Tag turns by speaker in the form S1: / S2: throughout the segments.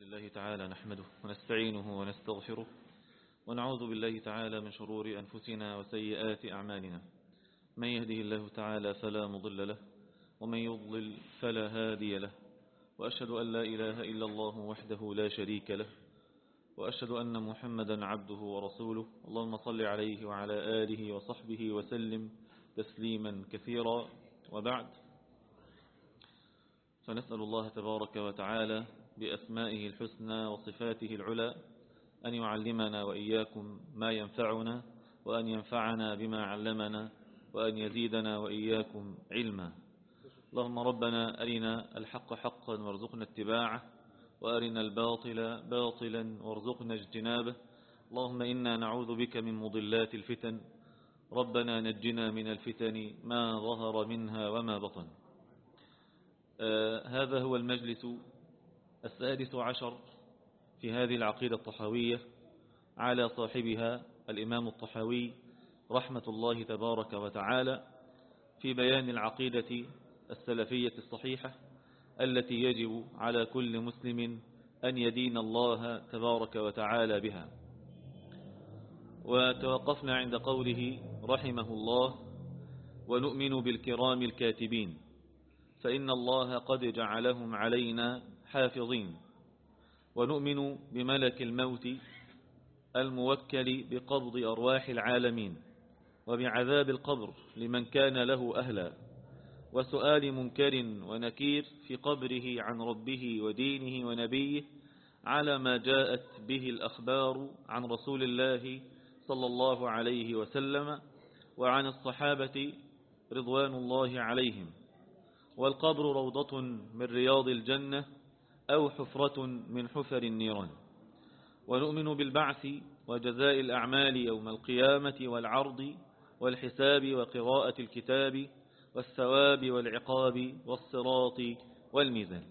S1: الله تعالى نحمده ونستعينه ونستغفره ونعوذ بالله تعالى من شرور أنفسنا وسيئات أعمالنا. من يهده الله تعالى فلا مضل له ومن يضلل فلا هادي له، وأشهد أن لا إله إلا الله وحده لا شريك له، وأشهد أن محمدا عبده ورسوله. اللهم صل عليه وعلى آله وصحبه وسلم تسليما كثيرا، وبعد، فنسأل الله تبارك وتعالى بأسمائه الحسنى وصفاته العلى أن يعلمنا وإياكم ما ينفعنا، وأن ينفعنا بما علمنا، وأن يزيدنا وإياكم علما. اللهم ربنا أرنا الحق حقا وارزقنا اتباعه، وأرنا الباطل باطلا وارزقنا اجتنابه. اللهم إنا نعوذ بك من مضلات الفتن، ربنا نجنا من الفتن ما ظهر منها وما بطن. هذا هو المجلس 16 في هذه العقيدة الطحاوية على صاحبها الإمام الطحاوي رحمة الله تبارك وتعالى، في بيان العقيدة السلفية الصحيحة التي يجب على كل مسلم أن يدين الله تبارك وتعالى بها. وتوقفنا عند قوله رحمه الله: ونؤمن بالكرام الكاتبين فإن الله قد جعلهم علينا حافظين، ونؤمن بملك الموت الموكل بقبض أرواح العالمين، وبعذاب القبر لمن كان له أهلا، وسؤال منكر ونكير في قبره عن ربه ودينه ونبيه على ما جاءت به الأخبار عن رسول الله صلى الله عليه وسلم وعن الصحابة رضوان الله عليهم. والقبر روضة من رياض الجنة أو حفرة من حفر النيران. ونؤمن بالبعث وجزاء الأعمال يوم القيامة والعرض والحساب وقراءة الكتاب والثواب والعقاب والصراط والميزان.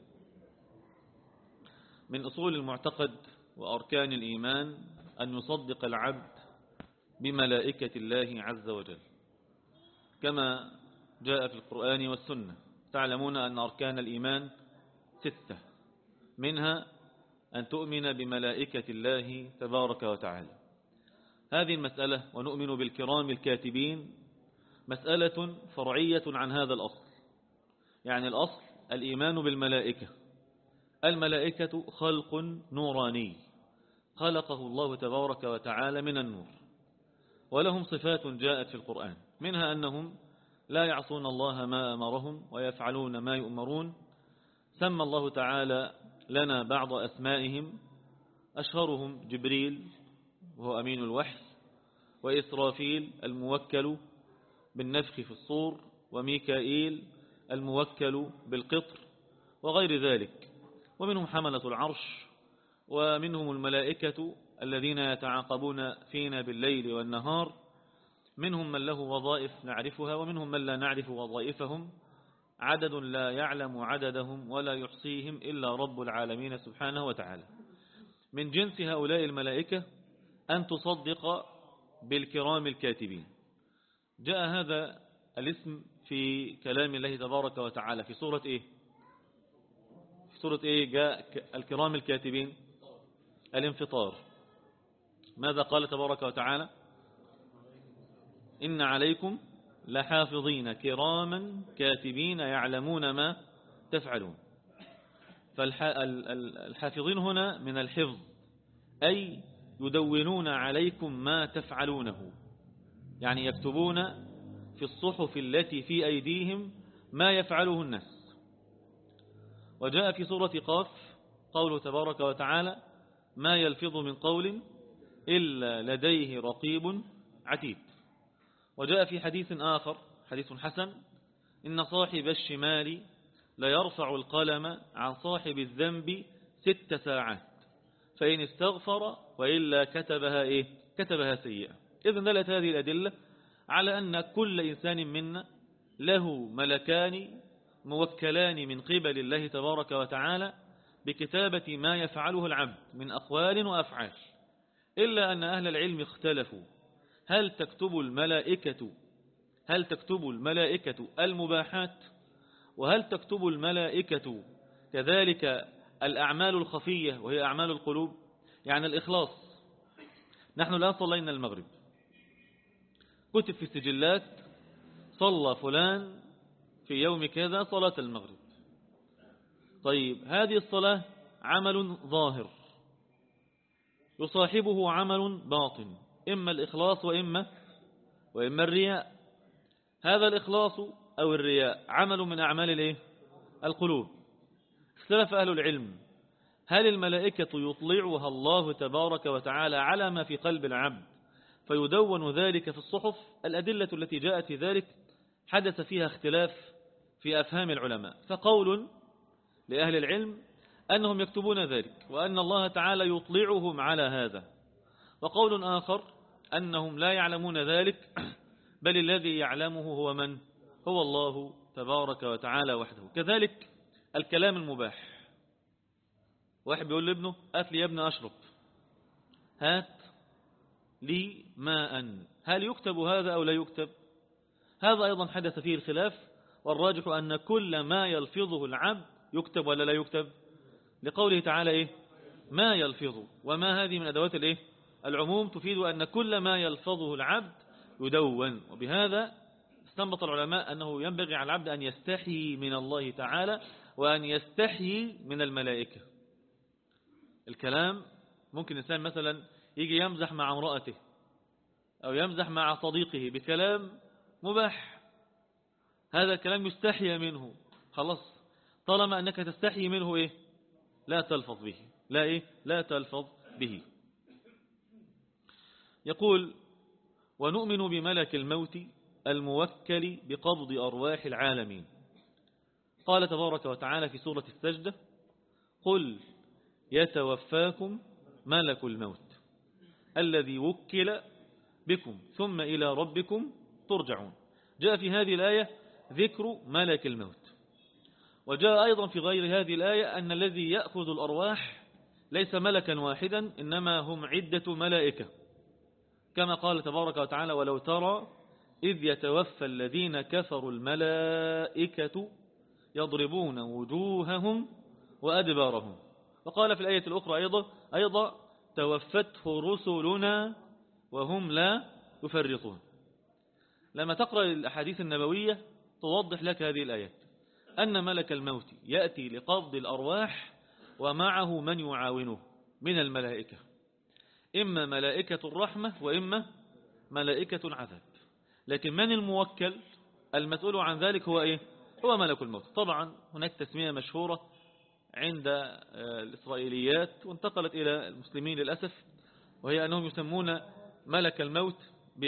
S1: من أصول المعتقد وأركان الإيمان أن يصدق العبد بملائكة الله عز وجل كما جاء في القرآن والسنة. تعلمون أن أركان الإيمان 6، منها أن تؤمن بملائكة الله تبارك وتعالى. هذه المسألة ونؤمن بالكرام الكاتبين مسألة فرعية عن هذا الأصل. يعني الأصل الإيمان بالملائكة. الملائكة خلق نوراني خلقه الله تبارك وتعالى من النور، ولهم صفات جاءت في القرآن، منها أنهم لا يعصون الله ما أمرهم ويفعلون ما يؤمرون. سمى الله تعالى لنا بعض أسمائهم، أشهرهم جبريل وهو أمين الوحي، وإسرافيل الموكل بالنفخ في الصور، وميكائيل الموكل بالقطر، وغير ذلك. ومنهم حملة العرش، ومنهم الملائكة الذين يتعاقبون فينا بالليل والنهار. منهم من له وظائف نعرفها، ومنهم من لا نعرف وظائفهم، عدد لا يعلم عددهم ولا يحصيهم إلا رب العالمين سبحانه وتعالى. من جنس هؤلاء الملائكة أن تصدق بالكرام الكاتبين. جاء هذا الاسم في كلام الله تبارك وتعالى في سورة إيه؟ في سورة إيه جاء الكرام الكاتبين؟ الانفطار. ماذا قال تبارك وتعالى؟ إن عليكم لحافظين كراما كاتبين يعلمون ما تفعلون. فالحافظين هنا من الحفظ، أي يدونون عليكم ما تفعلونه، يعني يكتبون في الصحف التي في أيديهم ما يفعله الناس. وجاء في سورة قاف قوله تبارك وتعالى: ما يلفظ من قول إلا لديه رقيب عتيد. وجاء في حديث آخر، حديث حسن: إن صاحب الشمال ليرفع القلم عن صاحب الذنب 6 ساعات فإن استغفر وإلا كتبها إيه؟ كتبها سيئة. إذن دلت هذه الأدلة على أن كل إنسان منا له ملكان موكلان من قبل الله تبارك وتعالى بكتابة ما يفعله العبد من أقوال وأفعال، إلا أن أهل العلم اختلفوا: هل تكتب الملائكة المباحات، وهل تكتب الملائكة كذلك الأعمال الخفية وهي أعمال القلوب، يعني الإخلاص. نحن الآن صلينا المغرب، كتب في السجلات صلى فلان في يوم كذا صلاة المغرب. طيب هذه الصلاة عمل ظاهر يصاحبه عمل باطن، إما الإخلاص وإما الرياء. هذا الإخلاص أو الرياء عمل من أعمال الإيه؟ القلوب. اختلف أهل العلم هل الملائكة يطلعها الله تبارك وتعالى على ما في قلب العبد فيدون ذلك في الصحف؟ الأدلة التي جاءت في ذلك حدث فيها اختلاف في أفهام العلماء، فقول لأهل العلم أنهم يكتبون ذلك وأن الله تعالى يطلعهم على هذا، وقول آخر أنهم لا يعلمون ذلك، بل الذي يعلمه هو من؟ هو الله تبارك وتعالى وحده. كذلك الكلام المباح، واحد بيقول لابنه هات لي يا ابن أشرب، هات لي ماء، هل يكتب هذا أو لا يكتب؟ هذا أيضا حدث فيه الخلاف، والراجح أن كل ما يلفظه العبد يكتب ولا لا يكتب، لقوله تعالى إيه؟ ما يلفظه، وما هذه من أدوات الإيه؟ العموم، تفيد أن كل ما يلفظه العبد يدون. وبهذا استنبط العلماء أنه ينبغي على العبد أن يستحي من الله تعالى وأن يستحي من الملائكة. الكلام ممكن إنسان مثلا يجي يمزح مع امرأته أو يمزح مع صديقه بكلام مباح، هذا الكلام يستحي منه، خلاص طالما أنك تستحي منه إيه؟ لا تلفظ به، لا إيه؟ لا تلفظ به. يقول ونؤمن بملك الموت الموكل بقبض أرواح العالمين. قال تبارك وتعالى في سورة السجدة قل يتوفاكم ملك الموت الذي وكل بكم ثم إلى ربكم ترجعون. جاء في هذه الآية ذكر ملك الموت، وجاء أيضا في غير هذه الآية أن الذي يأخذ الأرواح ليس ملكا واحدا، إنما هم عدة ملائكة، كما قال تبارك وتعالى ولو ترى إذ يتوفى الذين كفروا الملائكة يضربون وجوههم وأدبارهم. وقال في الآية الأخرى أيضا توفته رسلنا وهم لا يفرطون. لما تقرأ الأحاديث النبوية توضح لك هذه الآيات أن ملك الموت يأتي لقبض الأرواح ومعه من يعاونه من الملائكة، إما ملائكة الرحمة وإما ملائكة العذاب. لكن من الموكل المسؤول عن ذلك هو إيه؟ هو ملك الموت. طبعا هناك تسمية مشهورة عند الإسرائيليات وانتقلت إلى المسلمين للأسف، وهي أنهم يسمون ملك الموت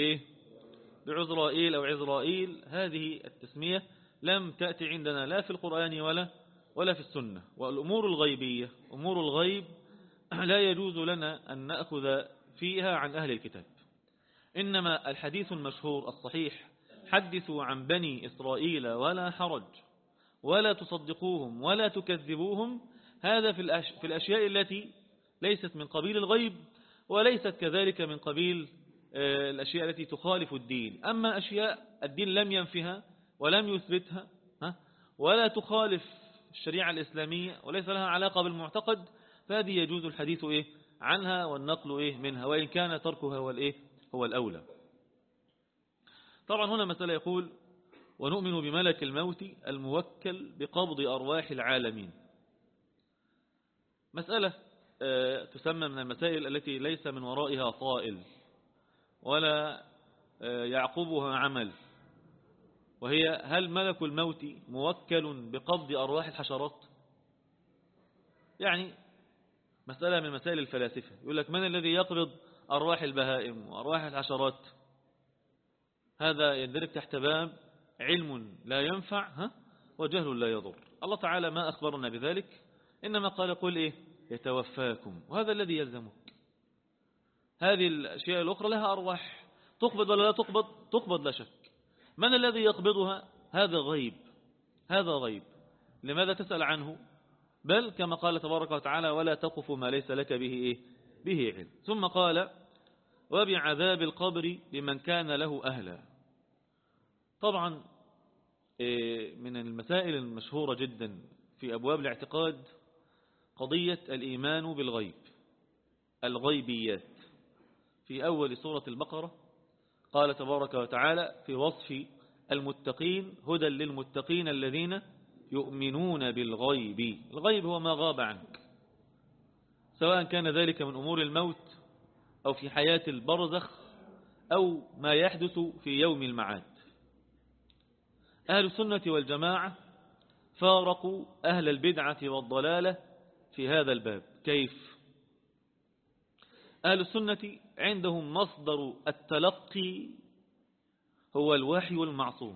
S1: بعزرائيل أو عزرائيل. هذه التسمية لم تأتي عندنا لا في القرآن ولا في السنة. والأمور الغيبية أمور الغيب لا يجوز لنا أن نأخذ فيها عن أهل الكتاب، إنما الحديث المشهور الصحيح حدثوا عن بني إسرائيل ولا حرج ولا تصدقوهم ولا تكذبوهم، هذا في الأشياء التي ليست من قبيل الغيب وليست كذلك من قبيل الأشياء التي تخالف الدين. أما أشياء الدين لم ينفها ولم يثبتها ولا تخالف الشريعة الإسلامية وليس لها علاقة بالمعتقد، فهذه يجوز الحديث عنها والنقل منها، وإن كان تركها هو الأولى. طبعا هنا مسألة يقول ونؤمن بملك الموت الموكل بقبض أرواح العالمين. مسألة تسمى من المسائل التي ليس من ورائها طائل ولا يعقبها عمل، وهي هل ملك الموت موكل بقبض أرواح الحشرات؟ يعني مسألة من مسائل الفلاسفة، يقول لك من الذي يقبض أرواح البهائم وأرواح الحشرات؟ هذا يندرج تحت باب علم لا ينفع وجهل لا يضر. الله تعالى ما أخبرنا بذلك، إنما قال قل يتوفاكم، وهذا الذي يلزمك. هذه الأشياء الأخرى لها أرواح، تقبض ولا لا تقبض؟ تقبض لا شك. من الذي يقبضها؟ هذا غيب، هذا غيب. لماذا تسأل عنه؟ بل كما قال تبارك وتعالى ولا تقف ما ليس لك به علم. ثم قال وبعذاب القبر لمن كان له أهلا. طبعا من المسائل المشهورة جدا في أبواب الاعتقاد قضية الإيمان بالغيب، الغيبيات. في أول سورة البقرة قال تبارك وتعالى في وصف المتقين: هدى للمتقين الذين يؤمنون بالغيب. الغيب هو ما غاب عنك، سواء كان ذلك من أمور الموت أو في حياة البرزخ أو ما يحدث في يوم المعاد. أهل السنة والجماعة فارقوا أهل البدعة والضلالة في هذا الباب. كيف؟ أهل السنة عندهم مصدر التلقي هو الوحي المعصوم،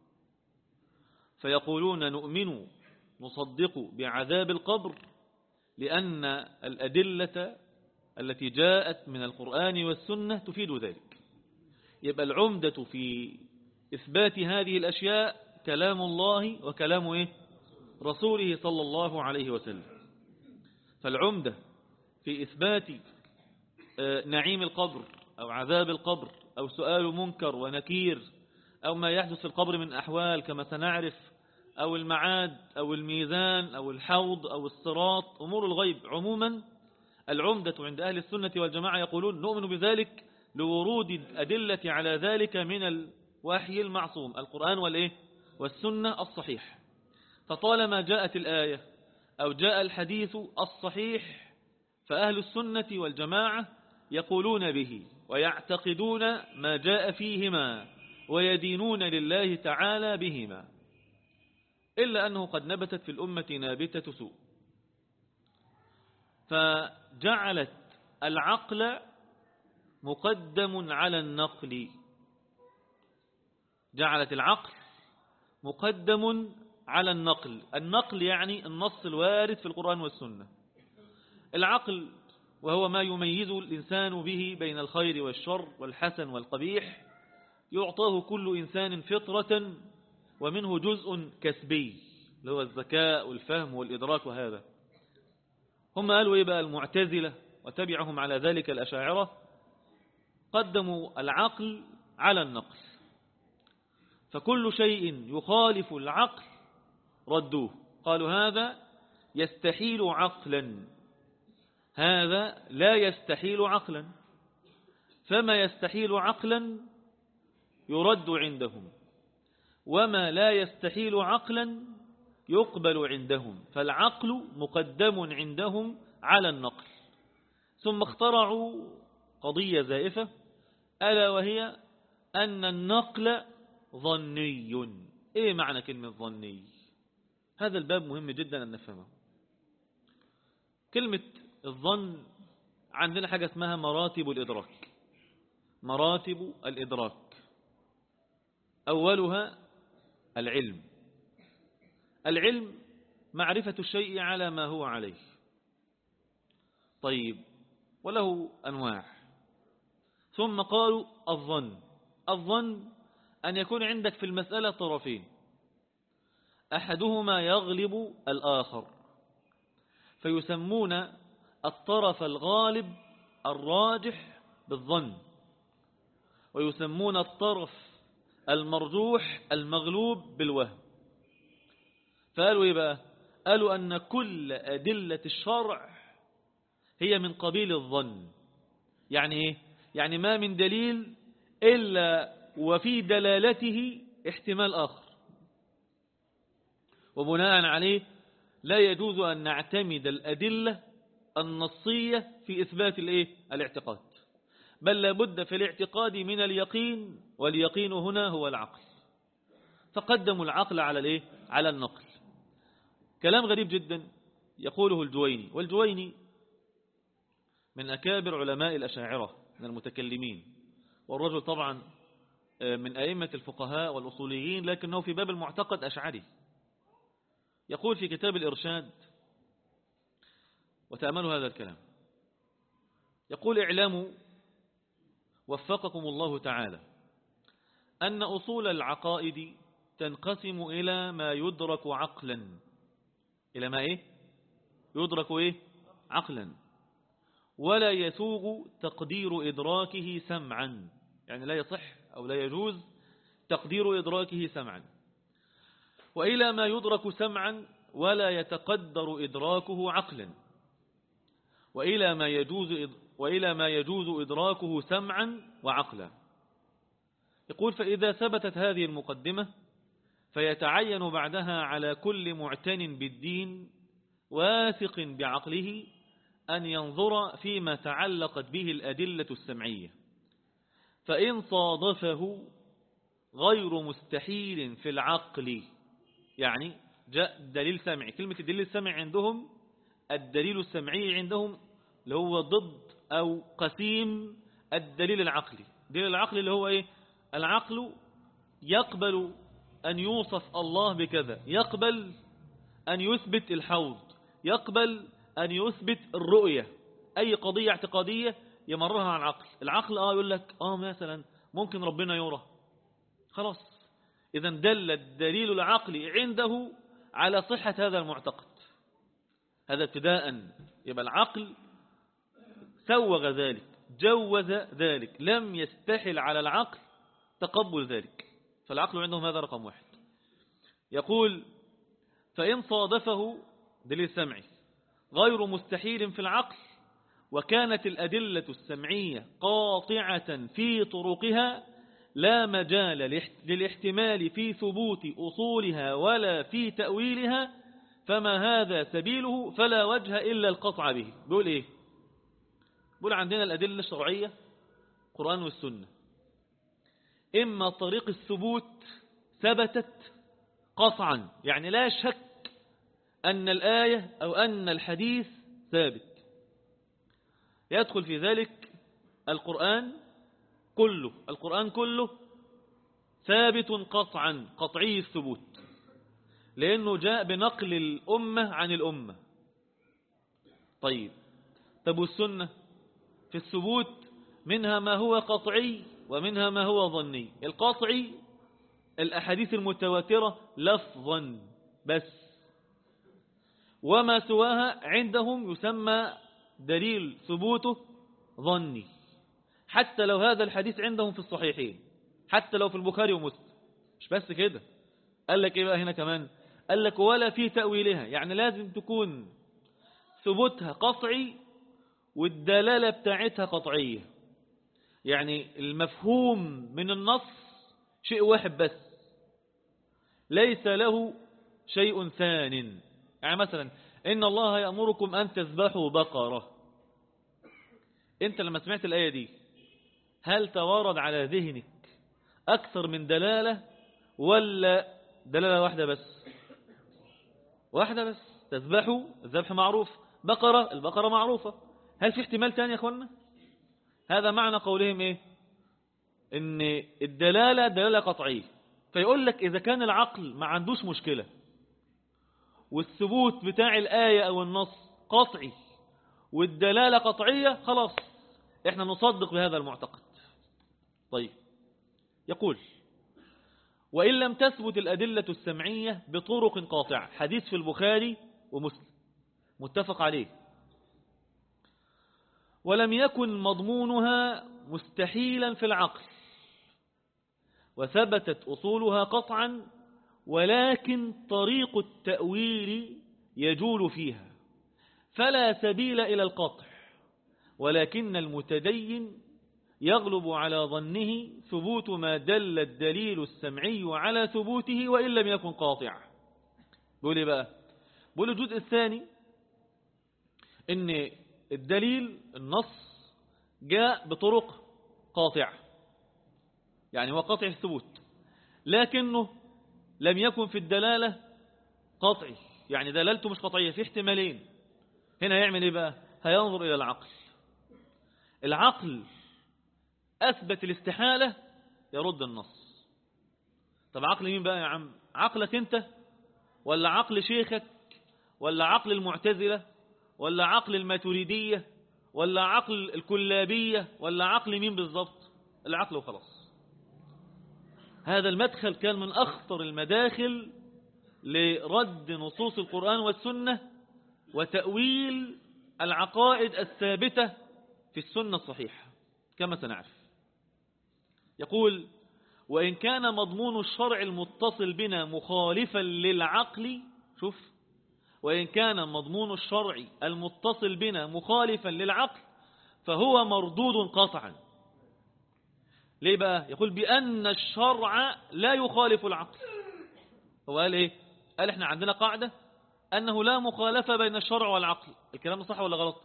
S1: فيقولون نؤمن نصدق بعذاب القبر لأن الأدلة التي جاءت من القرآن والسنة تفيد ذلك. يبقى العمدة في إثبات هذه الأشياء كلام الله وكلام رسوله صلى الله عليه وسلم. فالعمدة في إثبات نعيم القبر أو عذاب القبر أو سؤال منكر ونكير أو ما يحدث في القبر من أحوال كما سنعرف، أو المعاد أو الميزان أو الحوض أو الصراط، أمور الغيب عموما، العمدة عند أهل السنة والجماعة يقولون نؤمن بذلك لورود الأدلة على ذلك من الوحي المعصوم، القرآن والسنة الصحيح. فطالما جاءت الآية أو جاء الحديث الصحيح فأهل السنة والجماعة يقولون به ويعتقدون ما جاء فيهما ويدينون لله تعالى بهما، إلا أنه قد نبتت في الأمة نابتة سوء، فجعلت العقل مقدم على النقل. جعلت العقل مقدم على النقل. النقل يعني النص الوارد في القرآن والسنة. العقل وهو ما يميز الإنسان به بين الخير والشر والحسن والقبيح، يعطاه كل إنسان فطرة ومنه جزء كسبي اللي هو الذكاء والفهم والإدراك. وهذا هم قالوا إيه بقى؟ المعتزلة وتبعهم على ذلك الأشاعرة قدموا العقل على النقل، فكل شيء يخالف العقل ردوه، قالوا هذا يستحيل عقلا، هذا لا يستحيل عقلا، فما يستحيل عقلا يرد عندهم، وما لا يستحيل عقلا يقبل عندهم، فالعقل مقدم عندهم على النقل. ثم اخترعوا قضية زائفة، ألا وهي أن النقل ظني. إيه معنى كلمة ظني؟ هذا الباب مهم جدا أن نفهمه. كلمة الظن عندنا حاجة اسمها مراتب الإدراك. مراتب الإدراك أولها العلم. العلم معرفة الشيء على ما هو عليه. طيب، وله أنواع. ثم قالوا الظن. الظن أن يكون عندك في المسألة طرفين، أحدهما يغلب الآخر، فيسمون الطرف الغالب الراجح بالظن، ويسمون الطرف المرجوح المغلوب بالوهم. فقالوا إيه بقى؟ قالوا أن كل أدلة الشرع هي من قبيل الظن. يعني إيه؟ يعني ما من دليل إلا وفي دلالته احتمال آخر، وبناء عليه لا يجوز أن نعتمد الأدلة النصية في إثبات الاعتقاد، بل لابد في الاعتقاد من اليقين، واليقين هنا هو العقل. فقدموا العقل على النقل. كلام غريب جدا يقوله الجويني، والجويني من أكابر علماء الأشاعرة من المتكلمين، والرجل طبعا من أئمة الفقهاء والأصوليين، لكنه في باب المعتقد أشعري. يقول في كتاب الإرشاد، وتأملوا هذا الكلام، يقول: اعلموا وفقكم الله تعالى أن أصول العقائد تنقسم إلى ما يدرك عقلا. إلى ما يدرك عقلا، ولا يسوغ تقدير إدراكه سمعا، يعني لا يصح أو لا يجوز تقدير إدراكه سمعا، وإلى ما يدرك سمعا ولا يتقدر إدراكه عقلا، وإلى ما يجوز إدراكه سمعا وعقلا. يقول فإذا ثبتت هذه المقدمة فيتعين بعدها على كل معتن بالدين واثق بعقله أن ينظر فيما تعلقت به الأدلة السمعية، فإن صادفه غير مستحيل في العقل، يعني جاء دليل سمعي. كلمة الدليل السمعي عندهم الدليل السمعي عندهم اللي هو ضد أو قسيم الدليل العقلي. الدليل العقلي اللي هو إيه؟ العقل يقبل أن يوصف الله بكذا، يقبل أن يثبت الحوض، يقبل أن يثبت الرؤية، أي قضية اعتقادية يمرها على العقل. العقل يقول لك مثلا ممكن ربنا يرى، خلاص إذا دل الدليل العقلي عنده على صحة هذا المعتقد. هذا ابتداء يبقى العقل سوغ ذلك، جوز ذلك، لم يستحل على العقل تقبل ذلك، فالعقل عندهم هذا رقم واحد. يقول فإن صادفه دليل سمعي غير مستحيل في العقل وكانت الأدلة السمعية قاطعة في طرقها لا مجال للاحتمال في ثبوت أصولها ولا في تأويلها، فما هذا سبيله فلا وجه إلا القطع به. بيقول إيه؟ بيقول عندنا الأدلة الشرعية القرآن والسنة، إما طريق الثبوت ثبتت قطعا، يعني لا شك أن الآية أو أن الحديث ثابت، يدخل في ذلك القرآن كله ثابت قطعا، قطعي الثبوت، لأنه جاء بنقل الأمة عن الأمة. طيب والسنة في الثبوت منها ما هو قطعي ومنها ما هو ظني. القطعي الأحاديث المتواترة لفظا بس، وما سواها عندهم يسمى دليل ثبوته ظني، حتى لو هذا الحديث عندهم في الصحيحين، حتى لو في البخاري ومسلم. مش بس كده، قال لك إيه بقى هنا كمان؟ قال لك ولا في تأويلها، يعني لازم تكون ثبوتها قطعي والدلالة بتاعتها قطعية، يعني المفهوم من النص شيء واحد بس ليس له شيء ثان. يعني مثلا إن الله يأمركم أن تذبحوا بقرة، أنت لما سمعت الآية دي هل توارد على ذهنك أكثر من دلالة ولا دلالة واحدة بس؟ واحدة بس، تذبحوا الذبح معروف، بقرة البقرة معروفة، هل في احتمال تاني يا أخوانا؟ هذا معنى قولهم إيه؟ إن الدلالة دلالة قطعية. فيقول لك إذا كان العقل ما عندوش مشكلة والثبوت بتاع الآية أو النص قطعي والدلالة قطعية، خلاص إحنا نصدق بهذا المعتقد. طيب يقول وإن لم تثبت الأدلة السمعية بطرق قاطعة، حديث في البخاري ومسلم متفق عليه، ولم يكن مضمونها مستحيلا في العقل وثبتت أصولها قطعا، ولكن طريق التأويل يجول فيها، فلا سبيل إلى القطع، ولكن المتدين يغلب على ظنه ثبوت ما دل الدليل السمعي على ثبوته وإن لم يكن قاطع. بيقول إيه بقى؟ بيقول الجزء الثاني إن الدليل النص جاء بطرق قاطعة، يعني هو قاطع الثبوت، لكنه لم يكن في الدلالة قطعي، يعني دلالته مش قطعية، في احتمالين. هنا يعمل إيه بقى؟ هينظر إلى العقل. العقل أثبت الاستحالة يرد النص. طب عقل مين بقى يا عم؟ عقلك أنت ولا عقل شيخك ولا عقل المعتزلة ولا عقل الماتريدية ولا عقل الكلابية ولا عقل مين بالضبط؟ العقل وخلاص. هذا المدخل كان من أخطر المداخل لرد نصوص القرآن والسنة وتأويل العقائد الثابتة في السنة الصحيحة كما سنعرف. يقول وإن كان مضمون الشرع المتصل بنا مخالفا للعقل، شوف، وإن كان مضمون الشرع المتصل بنا مخالفا للعقل فهو مردود قطعا. ليه بقى؟ يقول بأن الشرع لا يخالف العقل. هو قال إيه؟ قال إحنا عندنا قاعدة أنه لا مخالفة بين الشرع والعقل. الكلام ده صح ولا غلط؟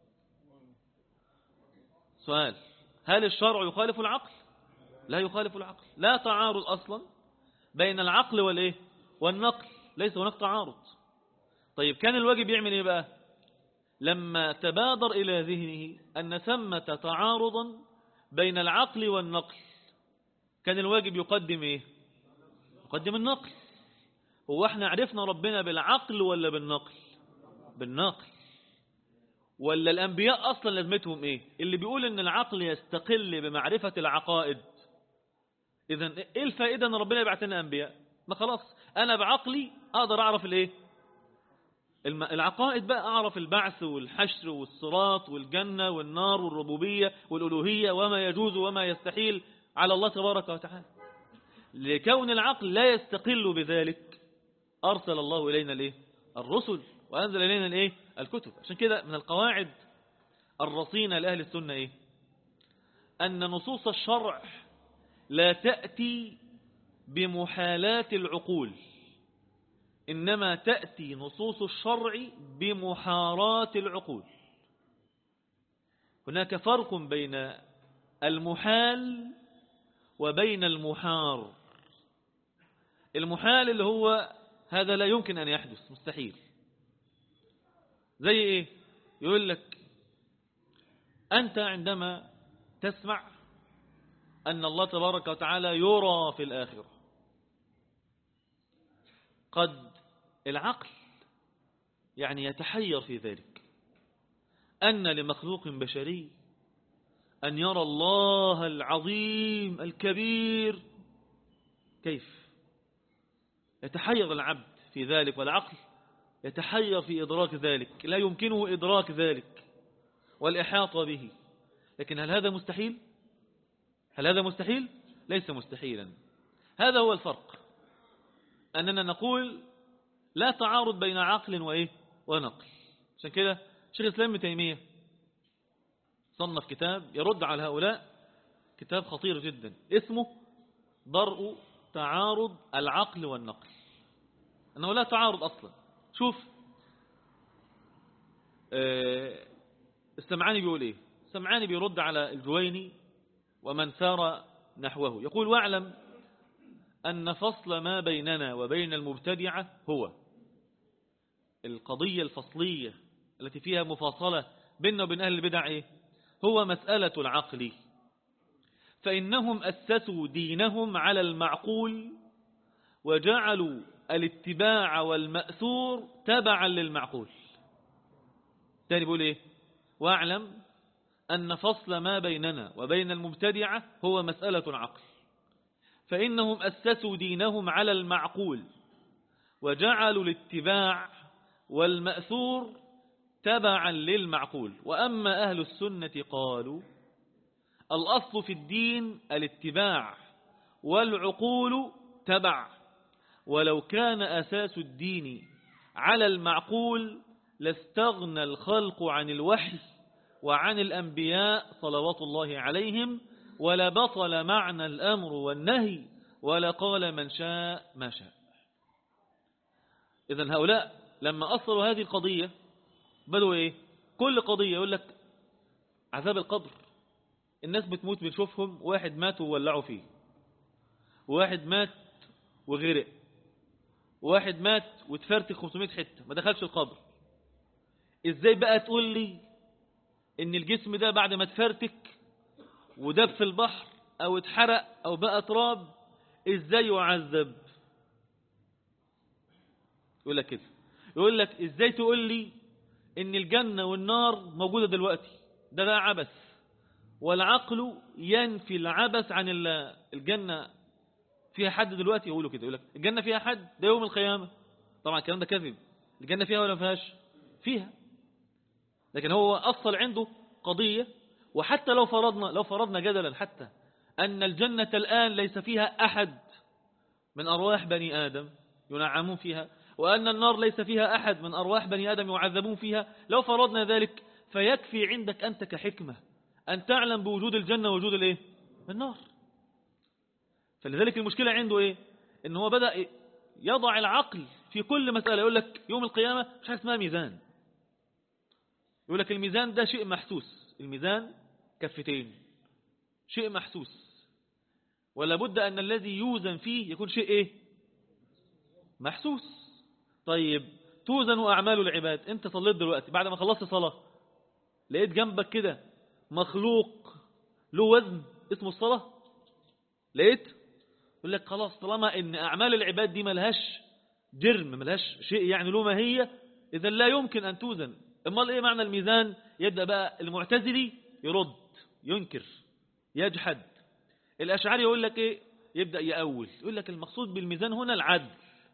S1: سؤال: هل الشرع يخالف العقل؟ لا يخالف العقل، لا تعارض أصلا بين العقل والإيه؟ والنقل، ليس هناك تعارض. طيب كان الواجب يعمل إيه بقى؟ لما تبادر إلى ذهنه أن ثمة تعارضا بين العقل والنقل كان الواجب يقدم إيه؟ يقدم النقل. هو احنا عرفنا ربنا بالعقل ولا بالنقل؟ بالنقل. ولا الأنبياء أصلا لازمتهم إيه؟ اللي بيقول إن العقل يستقل بمعرفة العقائد، إذن إيه الفائدة أن ربنا يبعث لنا أنبياء؟ ما خلاص أنا بعقلي أقدر أعرف الإيه؟ العقائد بقى، أعرف البعث والحشر والصراط والجنة والنار والربوبية والألوهية وما يجوز وما يستحيل على الله تبارك وتعالى. لكون العقل لا يستقل بذلك أرسل الله إلينا الإيه؟ الرسل، وأنزل إلينا الإيه؟ الكتب. عشان كده من القواعد الرصينة لأهل السنة إيه؟ أن نصوص الشرع لا تأتي بمحالات العقول، إنما تأتي نصوص الشرع بمحارات العقول. هناك فرق بين المحال وبين المحار. المحال اللي هو هذا لا يمكن أن يحدث، مستحيل. زي إيه؟ يقول لك أنت عندما تسمع أن الله تبارك وتعالى يرى في الآخرة، قد العقل يعني يتحير في ذلك، أن لمخلوق بشري أن يرى الله العظيم الكبير، كيف؟ يتحير العبد في ذلك، والعقل يتحير في إدراك ذلك، لا يمكنه إدراك ذلك والإحاطة به. لكن هل هذا مستحيل؟ هل هذا مستحيل؟ ليس مستحيلا. هذا هو الفرق، أننا نقول لا تعارض بين عقل وإيه؟ ونقل. عشان كده شيخ الإسلام ابن تيمية صنف كتاب يرد على هؤلاء، كتاب خطير جدا اسمه درء تعارض العقل والنقل، أنه لا تعارض أصلا. شوف السمعاني بيقول إيه؟ السمعاني بيرد على الجويني ومن سار نحوه، يقول: واعلم أن فصل ما بيننا وبين المبتدعة هو القضية الفصلية التي فيها مفاصلة بيننا وبين أهل البدع إيه؟ هو مسألة العقل، فإنهم أسسوا دينهم على المعقول وجعلوا الاتباع والمأثور تبعا للمعقول. تاني بيقول إيه؟ واعلم أن فصل ما بيننا وبين المبتدعة هو مسألة العقل، فإنهم أسسوا دينهم على المعقول وجعلوا الاتباع والمأثور تبعا للمعقول. وأما أهل السنة قالوا الأصل في الدين الاتباع والعقول تبع، ولو كان أساس الدين على المعقول لاستغنى الخلق عن الوحي وعن الأنبياء صلوات الله عليهم، ولا بطل معنى الأمر والنهي، ولا قال من شاء ما شاء. إذن هؤلاء لما أصلوا هذه القضية بدوا إيه؟ كل قضية يقول لك عذاب القبر، الناس بتموت بنشوفهم، واحد مات وولعوا فيه، واحد مات وغرق، واحد مات وتفرتك 500 حتة ما دخلش القبر. إزاي بقى تقول لي إن الجسم ده بعد ما تفرتك ودب في البحر أو اتحرق أو بقى تراب إزاي يعذب؟ يقول لك كده، يقول لك إزاي تقول لي إن الجنة والنار موجودة دلوقتي؟ ده عبث، والعقل ينفي العبث عن الجنة فيها حد دلوقتي؟ يقولوا كده، يقول لك الجنة فيها حد، ده يوم القيامة. طبعا الكلام ده كذب، الجنة فيها ولا ما فيهاش؟ فيها. لكن هو أصل عنده قضية، وحتى لو فرضنا جدلا حتى أن الجنة الآن ليس فيها أحد من أرواح بني آدم ينعمون فيها، وأن النار ليس فيها أحد من أرواح بني آدم يعذبون فيها، لو فرضنا ذلك فيكفي عندك أنت كحكمة أن تعلم بوجود الجنة ووجود الإيه؟ النار. فلذلك المشكلة عنده إيه؟ إن هو بدأ يضع العقل في كل مسألة. يقول لك يوم القيامة مش حاجة اسمها ميزان. يقول لك الميزان ده شيء محسوس، الميزان كفتين، شيء محسوس، ولا بد أن الذي يوزن فيه يكون شيء إيه؟ محسوس. طيب توزن أعمال العباد. أنت صليت دلوقتي، بعد ما خلصت صلاة لقيت جنبك كده مخلوق له وزن اسمه الصلاة، لقيت؟ يقول لك خلاص، طالما ان اعمال العباد دي ملهاش جرم، ملهاش شيء يعني له ماهية، اذا لا يمكن ان توزن. امال ايه معنى الميزان؟ يبدأ بقى المعتزلي يرد، ينكر، يجحد. الاشعري يقول لك ايه؟ يبدأ يأول، يقول لك المقصود بالميزان هنا العدل،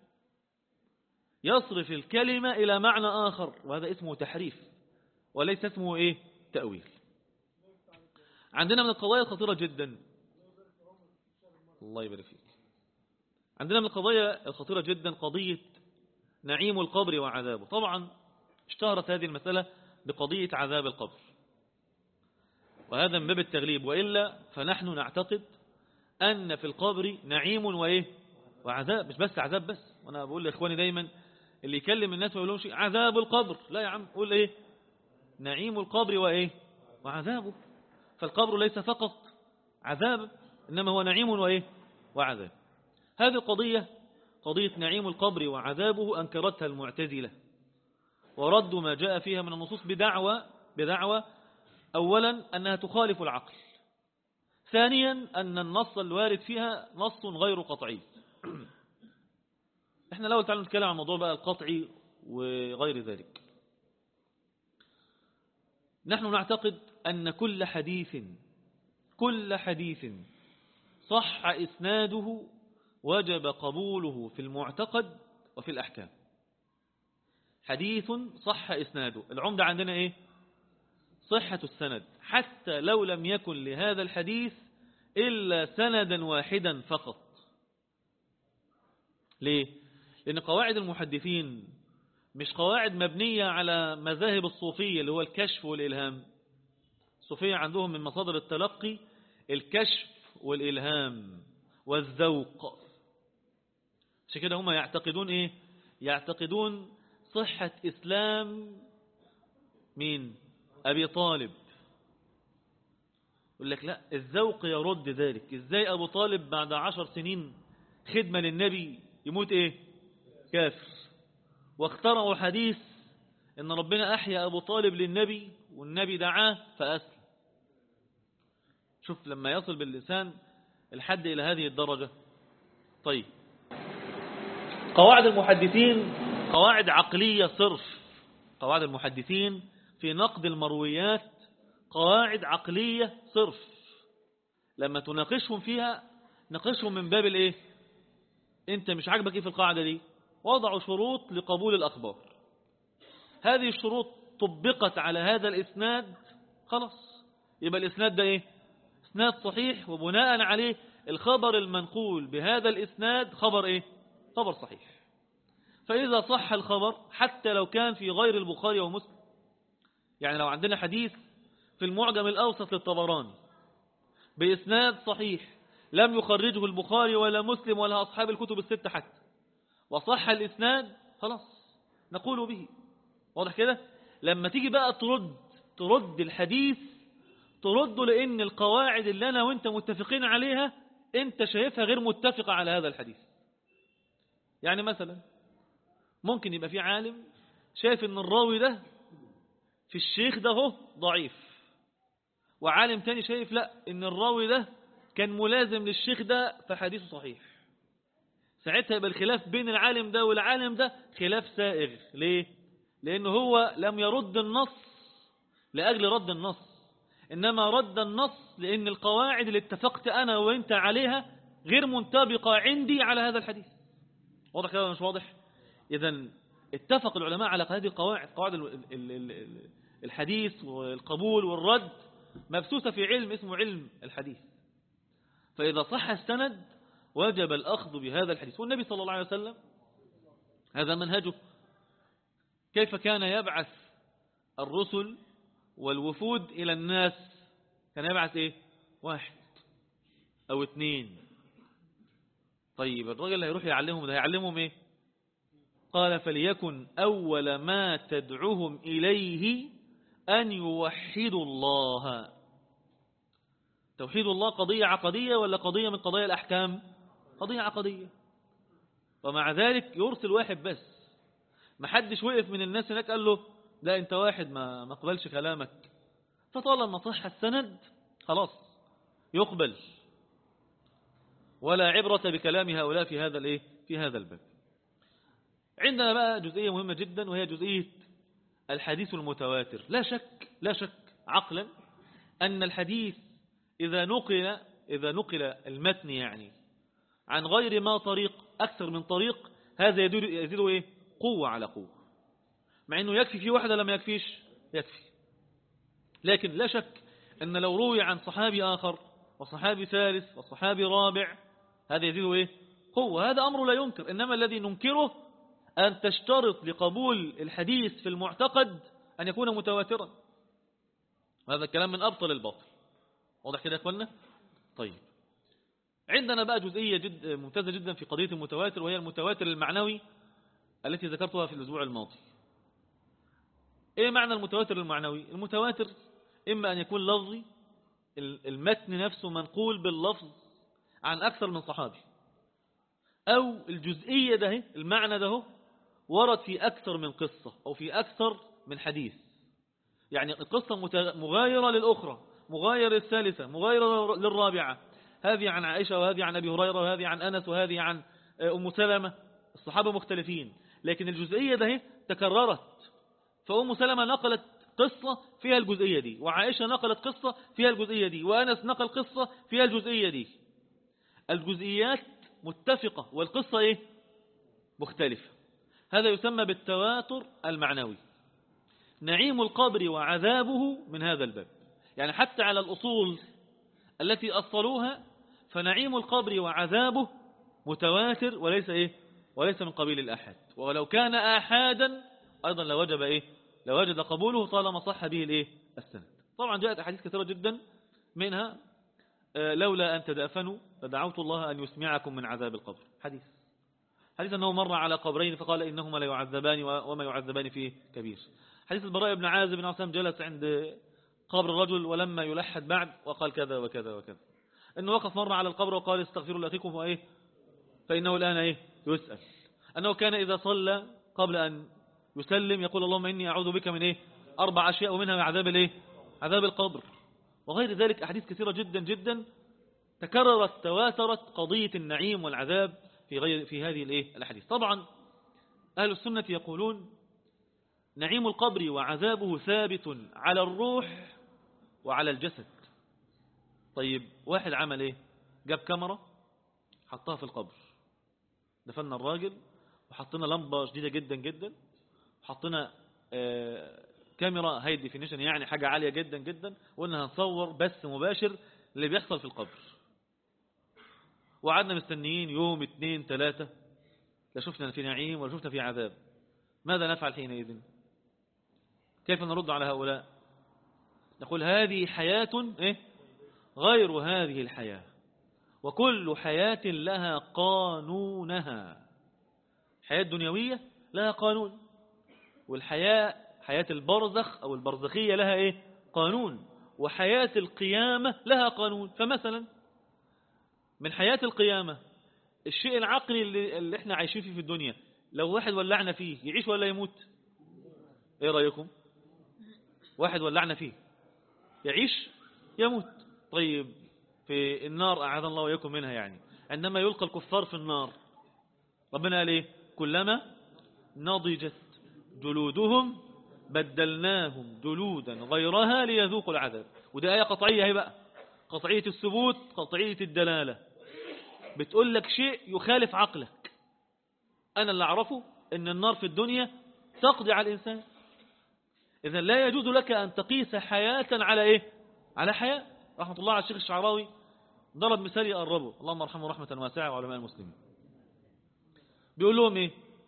S1: يصرف الكلمة الى معنى اخر، وهذا اسمه تحريف وليس اسمه ايه؟ تأويل. عندنا من القضايا الخطيرة جدا، الله يبارك فيك، عندنا من القضايا الخطيرة جدا قضية نعيم القبر وعذابه. طبعا اشتهرت هذه المسألة بقضية عذاب القبر، وهذا من باب التغليب، وإلا فنحن نعتقد أن في القبر نعيم وإيه؟ وعذاب، مش بس عذاب بس. وأنا بقول لإخواني دايما اللي يكلم الناس ويقول لهم شيء عذاب القبر، لا يا عم، قول إيه؟ نعيم القبر وإيه؟ وعذابه. فالقبر ليس فقط عذاب، إنما هو نعيم وإيه؟ وعذاب. هذه القضية، قضية نعيم القبر وعذابه، أنكرتها المعتزلة وردوا ما جاء فيها من النصوص بدعوى أولا أنها تخالف العقل، ثانيا أن النص الوارد فيها نص غير قطعي. احنا الأول تعالوا نتكلم عن موضوع بقى القطعي وغير ذلك. نحن نعتقد أن كل حديث صح إسناده وجب قبوله في المعتقد وفي الأحكام. حديث صح إسناده، العمدة عندنا إيه؟ صحة السند، حتى لو لم يكن لهذا الحديث إلا سندا واحدا فقط. ليه؟ لأن قواعد المحدثين مش قواعد مبنية على مذاهب الصوفية اللي هو الكشف والإلهام. الصوفية عندهم من مصادر التلقي الكشف والإلهام والذوق. عشان كده هم يعتقدون إيه؟ يعتقدون صحة إسلام مين؟ أبي طالب. يقول لك لا، الذوق يرد ذلك. إزاي أبو طالب بعد 10 سنين خدمة للنبي يموت إيه؟ كافر. واخترعوا حديث إن ربنا أحيا أبو طالب للنبي والنبي دعاه فأسلم. شوف لما يصل باللسان الحد إلى هذه الدرجة. طيب، قواعد المحدثين قواعد عقلية صرف. قواعد المحدثين في نقد المرويات قواعد عقلية صرف. لما تناقشهم فيها ناقشهم من باب الايه؟ انت مش عاجبك ايه في القاعدة دي؟ وضعوا شروط لقبول الأخبار. هذه الشروط طبقت على هذا الإسناد، خلاص يبقى الإسناد ده ايه؟ إسناد صحيح، وبناء عليه الخبر المنقول بهذا الإسناد خبر ايه؟ خبر صحيح. فإذا صح الخبر حتى لو كان في غير البخاري ومسلم، يعني لو عندنا حديث في المعجم الأوسط للطبراني بإسناد صحيح لم يخرجه البخاري ولا مسلم ولا أصحاب الكتب الستة حتى، وصح الإسناد، خلاص نقول به. واضح كده؟ لما تيجي بقى ترد الحديث، ترده لأن القواعد اللي أنا وإنت متفقين عليها أنت شايفها غير متفقة على هذا الحديث. يعني مثلا ممكن يبقى في عالم شايف ان الراوي ده في الشيخ ده هو ضعيف، وعالم تاني شايف لا، ان الراوي ده كان ملازم للشيخ ده فحديثه صحيح. ساعتها يبقى الخلاف بين العالم ده والعالم ده خلاف سائغ. ليه؟ لأنه هو لم يرد النص لأجل رد النص، إنما رد النص لأن القواعد اللي اتفقت أنا وإنت عليها غير منطبقة عندي على هذا الحديث. واضح كده مش واضح؟ إذن اتفق العلماء على هذه القواعد، قواعد الحديث والقبول والرد مبثوثة في علم اسمه علم الحديث. فإذا صح السند وجب الأخذ بهذا الحديث. والنبي صلى الله عليه وسلم هذا منهجه. كيف كان يبعث الرسل والوفود إلى الناس؟ كان يبعث إيه؟ 1 أو 2. طيب الراجل اللي هيروح يعلمهم ده هيعلمهم إيه؟ قال فليكن أول ما تدعوهم إليه أن يوحدوا الله. توحيد الله قضية عقدية ولا قضية من قضايا الأحكام؟ قضية عقدية. ومع ذلك يرسل 1 بس. ما حدش وقف من الناس هناك قال له لا أنت واحد ما قبلش كلامك. فطالما صح السند خلاص يقبل، ولا عبرة بكلام هؤلاء في هذا الايه في هذا الباب. عندنا بقى جزئية مهمة جدا، وهي جزئية الحديث المتواتر. لا شك عقلا أن الحديث إذا نقل المتن يعني عن غير ما طريق أكثر من طريق، هذا يزيد إيه؟ قوة على قوة. مع أنه يكفي في واحدة لما يكفيش يكفي. لكن لا شك أن لو روي عن صحابي آخر وصحابي ثالث وصحابي رابع، هذا يزيد إيه؟ قوة. هذا أمر لا ينكر، إنما الذي ننكره أن تشترط لقبول الحديث في المعتقد أن يكون متواترا. وهذا الكلام من أبطل الباطل. واضح كده يا أخوانا؟ طيب عندنا بقى جزئية ممتازة جدا في قضية المتواتر، وهي المتواتر المعنوي التي ذكرتها في الأسبوع الماضي. إيه معنى المتواتر المعنوي؟ المتواتر إما أن يكون لفظي، المتن نفسه منقول باللفظ عن أكثر من صحابي، أو الجزئية ده المعنى ده ورد في أكثر من قصة أو في أكثر من حديث. يعني القصة مغايرة للأخرى، مغايرة للثالثة، مغايرة للرابعة. هذه عن عائشة، وهذه عن أبي هريرة، وهذه عن أنس، وهذه عن أم سلمة. الصحابة مختلفين لكن الجزئية ده تكررت. فأم سلمة نقلت قصة فيها الجزئية دي، وعائشة نقلت قصة فيها الجزئية دي، وأنس نقل قصة فيها الجزئية دي. الجزئيات متفقة والقصة إيه؟ مختلفة. هذا يسمى بالتواتر المعنوي. نعيم القبر وعذابه من هذا الباب. يعني حتى على الأصول التي أصلوها فنعيم القبر وعذابه متواتر، وليس إيه؟ وليس من قبيل الأحد. ولو كان آحادا أيضا لوجب إيه؟ لوجد قبوله طالما صح به الإيه؟ السند. طبعا جاءت أحاديث كثيرة جدا، منها لولا أن تدافنوا لدعوت الله أن يسمعكم من عذاب القبر. حديث أنه مر على قبرين فقال إنهما لا يعذبان وما يعذبان فيه كبير. حديث البراء بن عازب بن عاصم جلس عند قبر الرجل ولما يلحد بعد وقال كذا وكذا وكذا. أنه وقف مرة على القبر وقال استغفروا لأخيكم وإيه فإنه الآن إيه يسأل. أنه كان إذا صلى قبل أن يسلم يقول اللهم إني أعوذ بك من إيه 4 أشياء، ومنها عذاب الإيه عذاب القبر. وغير ذلك أحاديث كثيرة جدا جدا تكررت تواترت قضية النعيم والعذاب في هذه الإيه الأحاديث. طبعا أهل السنة يقولون نعيم القبر وعذابه ثابت على الروح وعلى الجسد. طيب واحد عمل إيه؟ جاب كاميرا حطها في القبر، دفنا الراجل وحطينا لمبة شديدة جدا جدا، وحطينا كاميرا هاي ديفينيشن يعني حاجة عالية جدا جدا، وقلنا هنصور بث مباشر اللي بيحصل في القبر. وقعدنا مستنيين يوم 2 3 لا شفنا في نعيم ولا شفنا في عذاب. ماذا نفعل حينئذ؟ كيف نرد على هؤلاء؟ نقول هذه حياة غير هذه الحياة، وكل حياة لها قانونها. الحياة الدنيوية لها قانون، حياة البرزخ أو البرزخية لها قانون، وحياة القيامة لها قانون. فمثلا من حياة القيامة الشيء العقلي اللي احنا عايشين فيه في الدنيا، لو واحد ولعنا فيه يعيش ولا يموت؟ ايه رأيكم؟ واحد ولعنا فيه يعيش يموت. طيب في النار أعاذنا الله وإياكم منها، يعني عندما يلقى الكفار في النار ربنا قال ايه؟ كلما نضجت جلودهم بدلناهم جلودا غيرها ليذوقوا العذاب. وده آية قطعية، هي بقى قطعية الثبوت قطعية الدلالة، بتقول لك شيء يخالف عقلك. أنا اللي أعرفه أن النار في الدنيا تقضي على الإنسان، إذن لا يجوز لك أن تقيس حياة على على حياة. رحمة الله على الشيخ الشعراوي ضرب مثال يقربه، اللهم ارحمه رحمة واسعة وعلماء المسلمين. بيقول لهم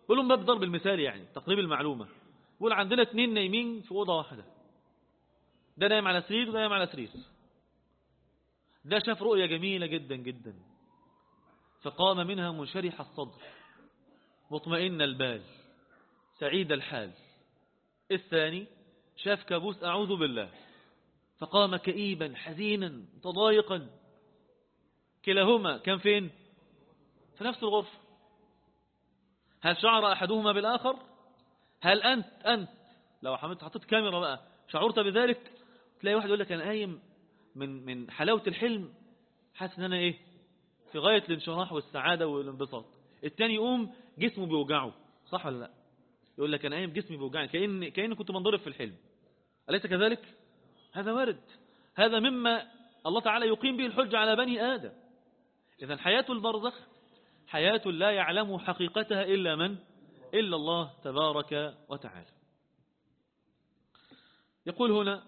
S1: بقول لهم باب ضرب المثال يعني تقريب المعلومة. بقول عندنا 2 نايمين في أوضة واحدة، ده نايم على سرير وده نايم على سرير. ده شاف رؤية جميلة جدا جدا فقام منها منشرح الصدر مطمئن البال سعيد الحال. الثاني شاف كابوس أعوذ بالله فقام كئيبا حزينا متضايقا. كلاهما كان فين؟ في نفس الغرفة. هل شعر أحدهما بالآخر؟ هل أنت لو حطيت كاميرا بقى شعرت بذلك؟ تلاقي واحد يقول لك أنا قايم من حلاوة الحلم حاسس ان انا ايه في غاية الانشراح والسعادة والانبساط. التاني يقوم جسمه بيوجعه، صح ولا لا؟ يقول لك انا قايم جسمي بيوجعني كأني كنت منضرب في الحلم. أليس كذلك؟ هذا وارد، هذا مما الله تعالى يقيم به الحجة على بني آدم. إذن حياة البرزخ حياة لا يعلم حقيقتها إلا الله تبارك وتعالى. يقول هنا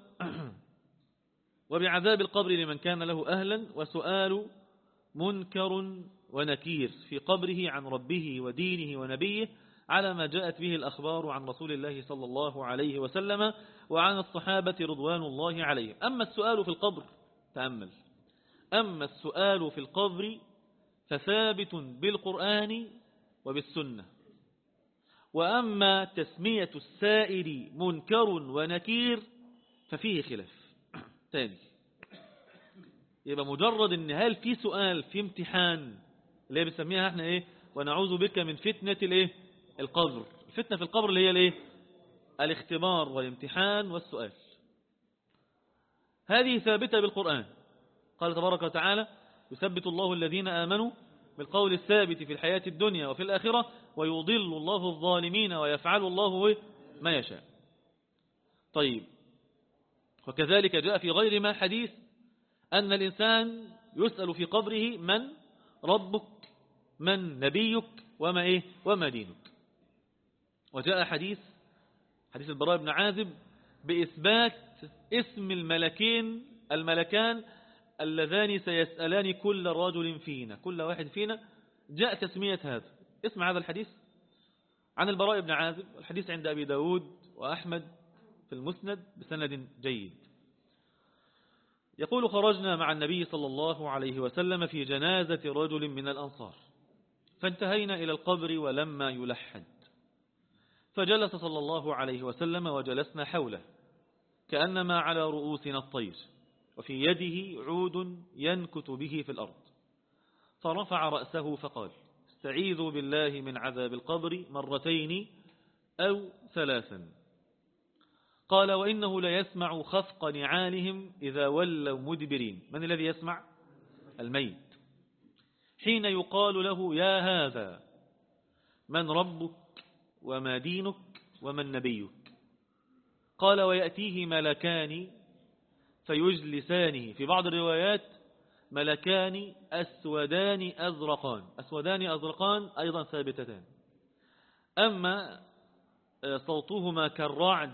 S1: وبعذاب القبر لمن كان له أهلا، وسؤال منكر ونكير في قبره عن ربه ودينه ونبيه على ما جاءت به الأخبار عن رسول الله صلى الله عليه وسلم وعن الصحابة رضوان الله عليهم. أما السؤال في القبر، تأمل، أما السؤال في القبر فثابت بالقرآن وبالسنة، وأما تسمية السائل منكر ونكير ففيه خلاف. تاني، يبقى مجرد ان هل في سؤال في امتحان اللي بنسميها احنا ايه ونعوذ بك من فتنة الايه القبر. الفتنة في القبر اللي هي الايه الاختبار والامتحان والسؤال، هذه ثابتة بالقرآن. قال تبارك وتعالى يثبت الله الذين آمنوا بالقول الثابت في الحياة الدنيا وفي الآخرة ويضل الله الظالمين ويفعل الله ما يشاء. طيب، وكذلك جاء في غير ما حديث أن الإنسان يسأل في قبره من ربك من نبيك وما دينك. وجاء حديث البراء بن عازب بإثبات اسم الملكان اللذان سيسألان كل رجل فينا، كل واحد فينا، جاء تسمية هذا. اسمع هذا الحديث عن البراء بن عازب، الحديث عند أبي داود وأحمد في المسند بسند جيد. يقول خرجنا مع النبي صلى الله عليه وسلم في جنازة رجل من الأنصار فانتهينا إلى القبر ولما يلحد، فجلس صلى الله عليه وسلم وجلسنا حوله كأنما على رؤوسنا الطير، وفي يده عود ينكت به في الأرض، فرفع رأسه فقال استعيذوا بالله من عذاب القبر مرتين أو 3. قال وإنه ليسمع خفق نعالهم إذا ولوا مدبرين. من الذي يسمع؟ الميت. حين يقال له يا هذا من ربك وما دينك ومن نبيك؟ قال ويأتيه ملكان فيجلسانه، في بعض الروايات ملكان أسودان أزرقان أيضا ثابتتان، أما صوتهما كالرعد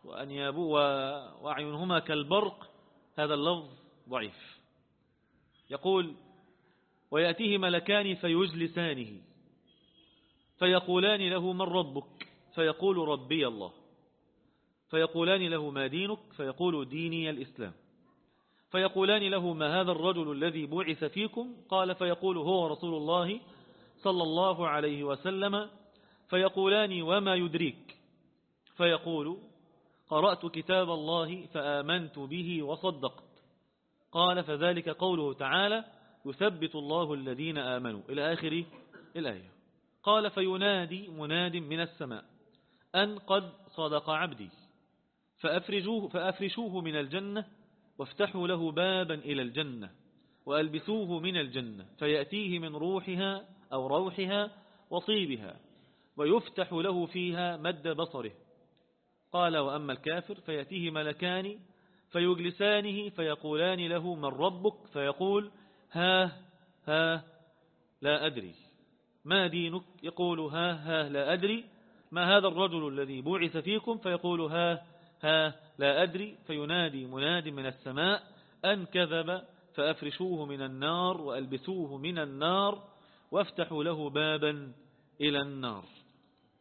S1: وأعينهما كالبرق هذا اللفظ ضعيف. يقول ويأتيه ملكان فيجلسانه فيقولان له من ربك؟ فيقول ربي الله. فيقولان له ما دينك؟ فيقول ديني الإسلام. فيقولان له ما هذا الرجل الذي بعث فيكم؟ قال فيقول هو رسول الله صلى الله عليه وسلم. فيقولان وما يدريك؟ فيقول قرأت كتاب الله فآمنت به وصدقت. قال فذلك قوله تعالى يثبت الله الذين آمنوا إلى آخر الآية. قال فينادي مناد من السماء أن قد صدق عبدي فأفرشوه من الجنة وافتحوا له بابا إلى الجنة وألبسوه من الجنة فيأتيه من روحها أو روحها وطيبها ويفتح له فيها مد بصره. قال وأما الكافر فيأتيه ملكان فيجلسانه فيقولان له من ربك؟ فيقول ها لا أدري. ما دينك؟ يقول ها لا أدري. ما هذا الرجل الذي بعث فيكم؟ فيقول ها لا أدري. فينادي مناد من السماء أن كذب فأفرشوه من النار وألبسوه من النار وافتحوا له بابا إلى النار.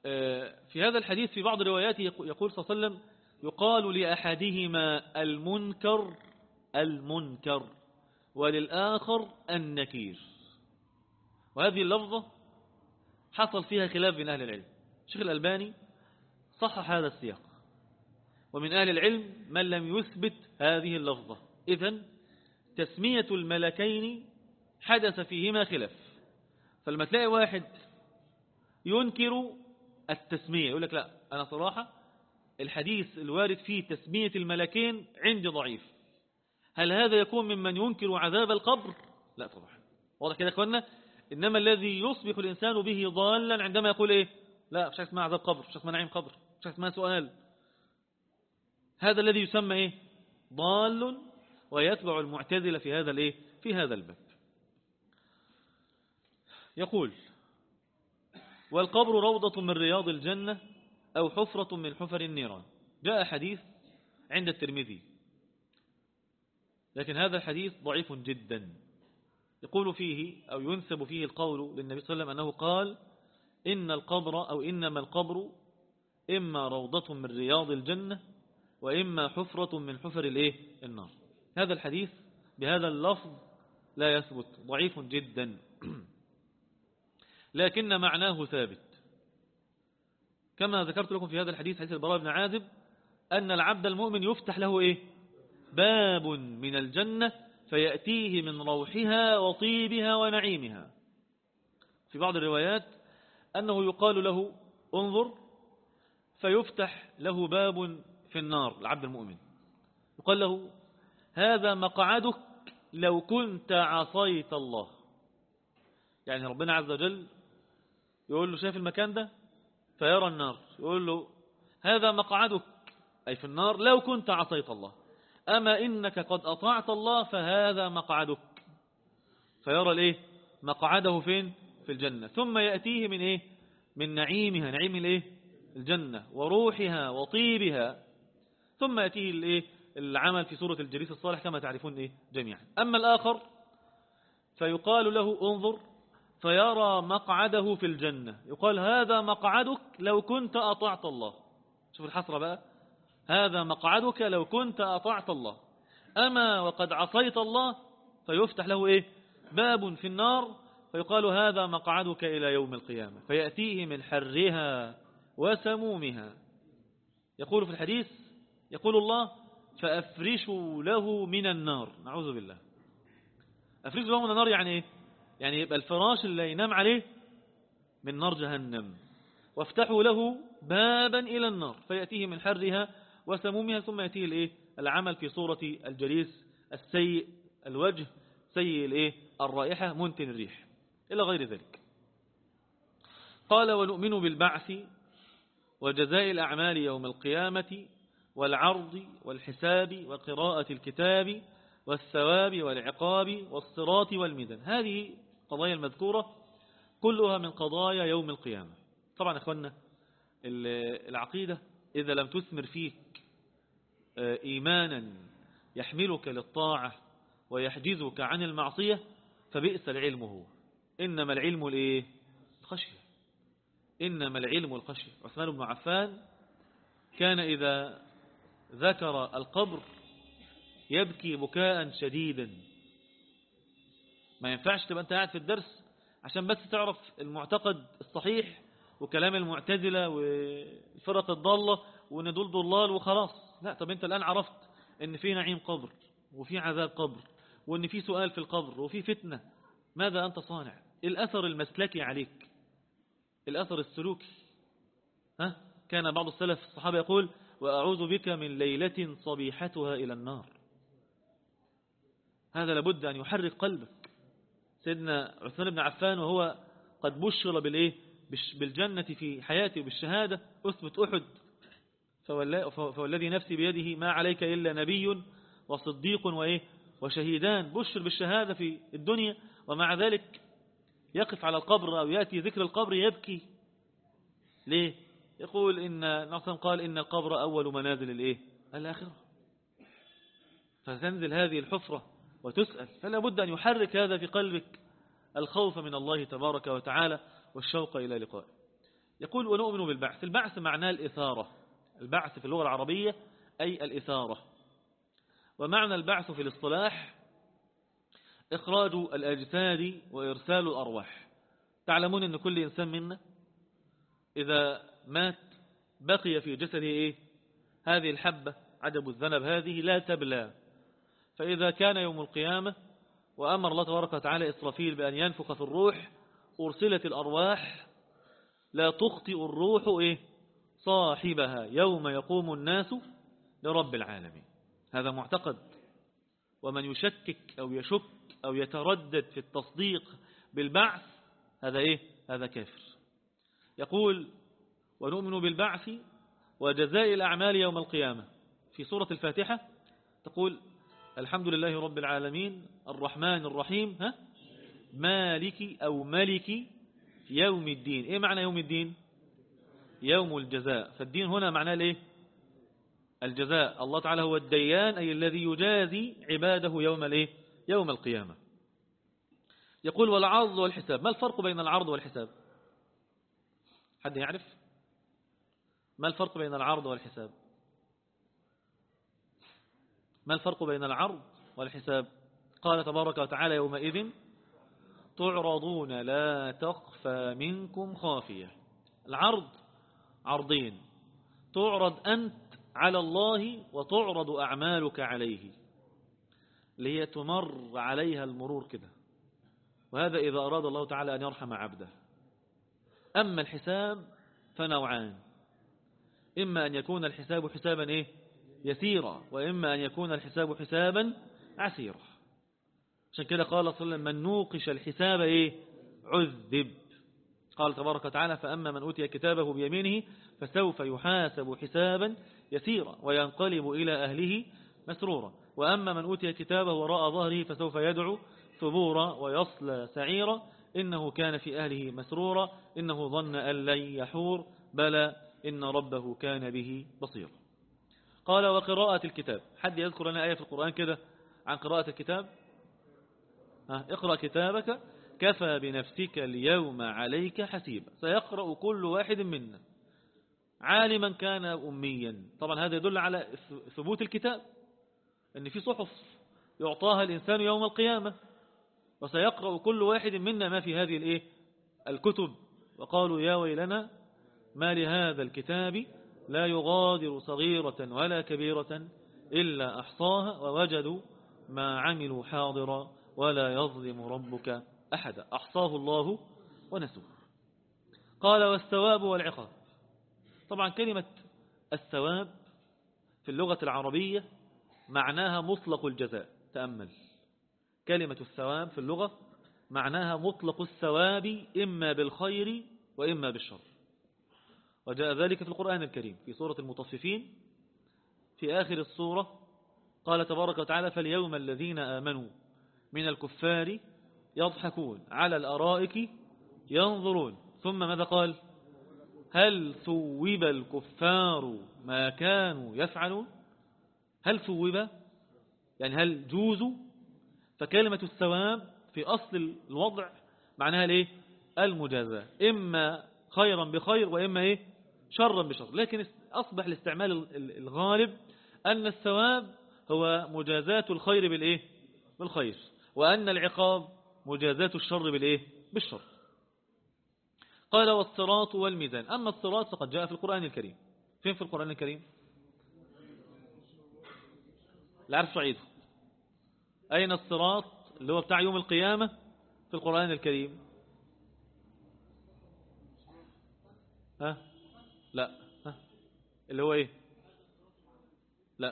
S1: في هذا الحديث في بعض رواياته يقول صلى الله عليه وسلم يقال لأحدهما المنكر وللآخر النكير. وهذه اللفظة حصل فيها خلاف بين أهل العلم. الشيخ الألباني صحح هذا السياق، ومن أهل العلم من لم يثبت هذه اللفظة. إذن تسمية الملكين حدث فيهما خلاف. فلما تلاقي واحد ينكر التسمية يقول لك لا، أنا صراحة الحديث الوارد فيه تسمية الملكين عندي ضعيف، هل هذا يكون ممن ينكر عذاب القبر؟ لا طبعا، واضح كده يا اخوانا. إنما الذي يصبح الإنسان به ضالا عندما يقول إيه؟ لا، مش اسمها عذاب قبر، مش اسمها نعيم قبر، مش اسمها سؤال. هذا الذي يسمى إيه؟ ضال، ويتبع المعتزلة في هذا الإيه؟ في هذا الباب. يقول: والقبر روضة من رياض الجنة أو حفرة من حفر النيران. جاء حديث عند الترمذي، لكن هذا الحديث ضعيف جدا. يقول فيه أو ينسب فيه القول للنبي صلى الله عليه وسلم أنه قال: إن القبر أو إنما القبر إما روضة من رياض الجنة وإما حفرة من حفر النار. هذا الحديث بهذا اللفظ لا يثبت، ضعيف جدا. لكن معناه ثابت، كما ذكرت لكم في هذا الحديث، حديث البراء بن عازب، أن العبد المؤمن يفتح له باب من الجنة فيأتيه من روحها وطيبها ونعيمها. في بعض الروايات أنه يقال له انظر، فيفتح له باب في النار. العبد المؤمن يقال له هذا مقعدك لو كنت عصيت الله. يعني ربنا عز وجل يقول له شايف المكان ده؟ فيرى النار، يقول له هذا مقعدك أي في النار لو كنت عصيت الله، أما إنك قد أطعت الله فهذا مقعدك. فيرى مقعده فين؟ في الجنة. ثم يأتيه من من نعيمها، نعيم الجنة، وروحها وطيبها. ثم يأتيه العمل في سورة الجليس الصالح كما تعرفون جميعا. أما الآخر فيقال له انظر، فيرى مقعده في الجنة، يقال هذا مقعدك لو كنت أطعت الله. شوف الحسرة بقى، هذا مقعدك لو كنت أطعت الله، أما وقد عصيت الله، فيفتح له باب في النار، فيقال هذا مقعدك إلى يوم القيامة، فيأتيه من حرها وسمومها. يقول في الحديث، يقول الله فأفرشوا له من النار. نعوذ بالله. أفرشوا له من النار يعني يعني يبقى الفراش اللي ينام عليه من نار جهنم، وافتحوا له بابا إلى النار فيأتيه من حرها وسمومها. ثم يأتيه العمل في صورة الجليس السيء الوجه، سيء الرائحة، منتن الريح، إلى غير ذلك. قال: ونؤمن بالبعث وجزاء الأعمال يوم القيامة والعرض والحساب وقراءة الكتاب والثواب والعقاب والصراط والميزان. هذه قضايا المذكورة كلها من قضايا يوم القيامة. طبعا أخوانا، العقيدة إذا لم تثمر فيك إيمانا يحملك للطاعة ويحجزك عن المعصية فبئس العلم هو. إنما العلم الخشية، إنما العلم الخشية. عثمان بن عفان كان إذا ذكر القبر يبكي بكاء شديدا. ما ينفعش تبقى أنت قاعد في الدرس عشان بس تعرف المعتقد الصحيح وكلام المعتزلة والفرق الضالة وإن دول ضلال وخلاص. لا، طب أنت الآن عرفت إن في نعيم قبر وفي عذاب قبر وإن في سؤال في القبر وفي فتنة، ماذا أنت صانع؟ الأثر المسلكي عليك، الأثر السلوكي. كان بعض السلف الصحابة يقول: وأعوذ بك من ليلة صبيحتها إلى النار. هذا لابد أن يحرك قلبك. سيدنا عثمان بن عفان وهو قد بشر بالجنة في حياته بالشهادة، أثبت أحد فوالذي نفسي بيده ما عليك إلا نبي وصديق وشهيدان. بشر بالشهادة في الدنيا، ومع ذلك يقف على القبر أو يأتي ذكر القبر يبكي. ليه؟ يقول إن نصر قال إن القبر أول منازل الآخرة. فتنزل هذه الحفرة وتسأل، فلا بد أن يحرك هذا في قلبك الخوف من الله تبارك وتعالى والشوق إلى لقائه. يقول ونؤمن بالبعث. البعث معناه الإثارة. البعث في اللغة العربية أي الإثارة. ومعنى البعث في الاصطلاح إخراج الأجساد وإرسال الأرواح. تعلمون أن كل إنسان منا إذا مات بقي في جسده إيه؟ هذه الحبة عجب الذنب هذه لا تبلى. فإذا كان يوم القيامة وأمر الله تبارك وتعالى إسرافيل بأن ينفخ في الروح أرسلت الأرواح لا تخطئ الروح إيه؟ صاحبها يوم يقوم الناس لرب العالمين. هذا معتقد. ومن يشكك أو يشك أو يتردد في التصديق بالبعث هذا إيه؟ هذا كافر. يقول ونؤمن بالبعث وجزاء الأعمال يوم القيامة. في سورة الفاتحة تقول الحمد لله رب العالمين الرحمن الرحيم مالك أو ملك يوم الدين. إيه معنى يوم الدين؟ يوم الجزاء. فالدين هنا معناه الإيه؟ الجزاء. الله تعالى هو الديان أي الذي يجازي عباده يوم الإيه؟ يوم القيامة. يقول والعرض والحساب. ما الفرق بين العرض والحساب؟ حد يعرف ما الفرق بين العرض والحساب؟ ما الفرق بين العرض والحساب؟ قال تبارك وتعالى يومئذ تعرضون لا تخفى منكم خافية. العرض عرضين، تعرض أنت على الله وتعرض أعمالك عليه، اللي هي تمر عليها المرور كده. وهذا إذا أراد الله تعالى أن يرحم عبده. أما الحساب فنوعان، إما أن يكون الحساب حسابا إيه؟ يسيرا، وإما أن يكون الحساب حسابا عسيرا. عشان كده قال صلى الله عليه وسلم من نوقش الحساب إيه؟ عذب. قال تبارك وتعالى فأما من أوتي كتابه بيمينه فسوف يحاسب حسابا يسيرا وينقلب إلى أهله مسرورا، وأما من أوتي كتابه وراء ظهره فسوف يدعو ثبورا ويصلى سعيرا إنه كان في أهله مسرورا إنه ظن أن لن يحور بلى إن ربه كان به بصيرا. قال وقراءة الكتاب. حد يذكر لنا آية في القرآن كده عن قراءة الكتاب؟ اقرأ كتابك كفى بنفسك اليوم عليك حسيبا. سيقرأ كل واحد منا عالما كان أميا. طبعا هذا يدل على ثبوت الكتاب، أن في صحف يعطاها الإنسان يوم القيامة، وسيقرأ كل واحد منا ما في هذه الكتب. وقالوا يا ويلنا ما لهذا الكتاب لا يغادر صغيرة ولا كبيرة إلا أحصاها ووجدوا ما عملوا حاضرا ولا يظلم ربك أحدا. أحصاه الله ونسوه. قال والثواب والعقاب. طبعا كلمة الثواب في اللغة العربية معناها مطلق الجزاء. تأمل كلمة الثواب في اللغة معناها مطلق الثواب إما بالخير وإما بالشر. وجاء ذلك في القرآن الكريم في سورة المطففين في آخر السورة قال تبارك وتعالى فاليوم الذين آمنوا من الكفار يضحكون على الأرائك ينظرون ثم ماذا قال هل ثوب الكفار ما كانوا يفعلون. هل ثوب يعني هل جوزوا. فكلمة الثواب في أصل الوضع معناها ليه المجازاة، إما خيرا بخير وإما إيه شرا بشر. لكن أصبح الاستعمال الغالب أن الثواب هو مجازاة الخير بالإيه بالخير، وأن العقاب مجازاة الشر بالإيه بالشر. قال والصراط والميزان. أما الصراط فقد جاء في القرآن الكريم. فين في القرآن الكريم؟ لا عارف صعيده. أين الصراط اللي هو بتاع يوم القيامة في القرآن الكريم؟ لا اللي هو ايه؟ لا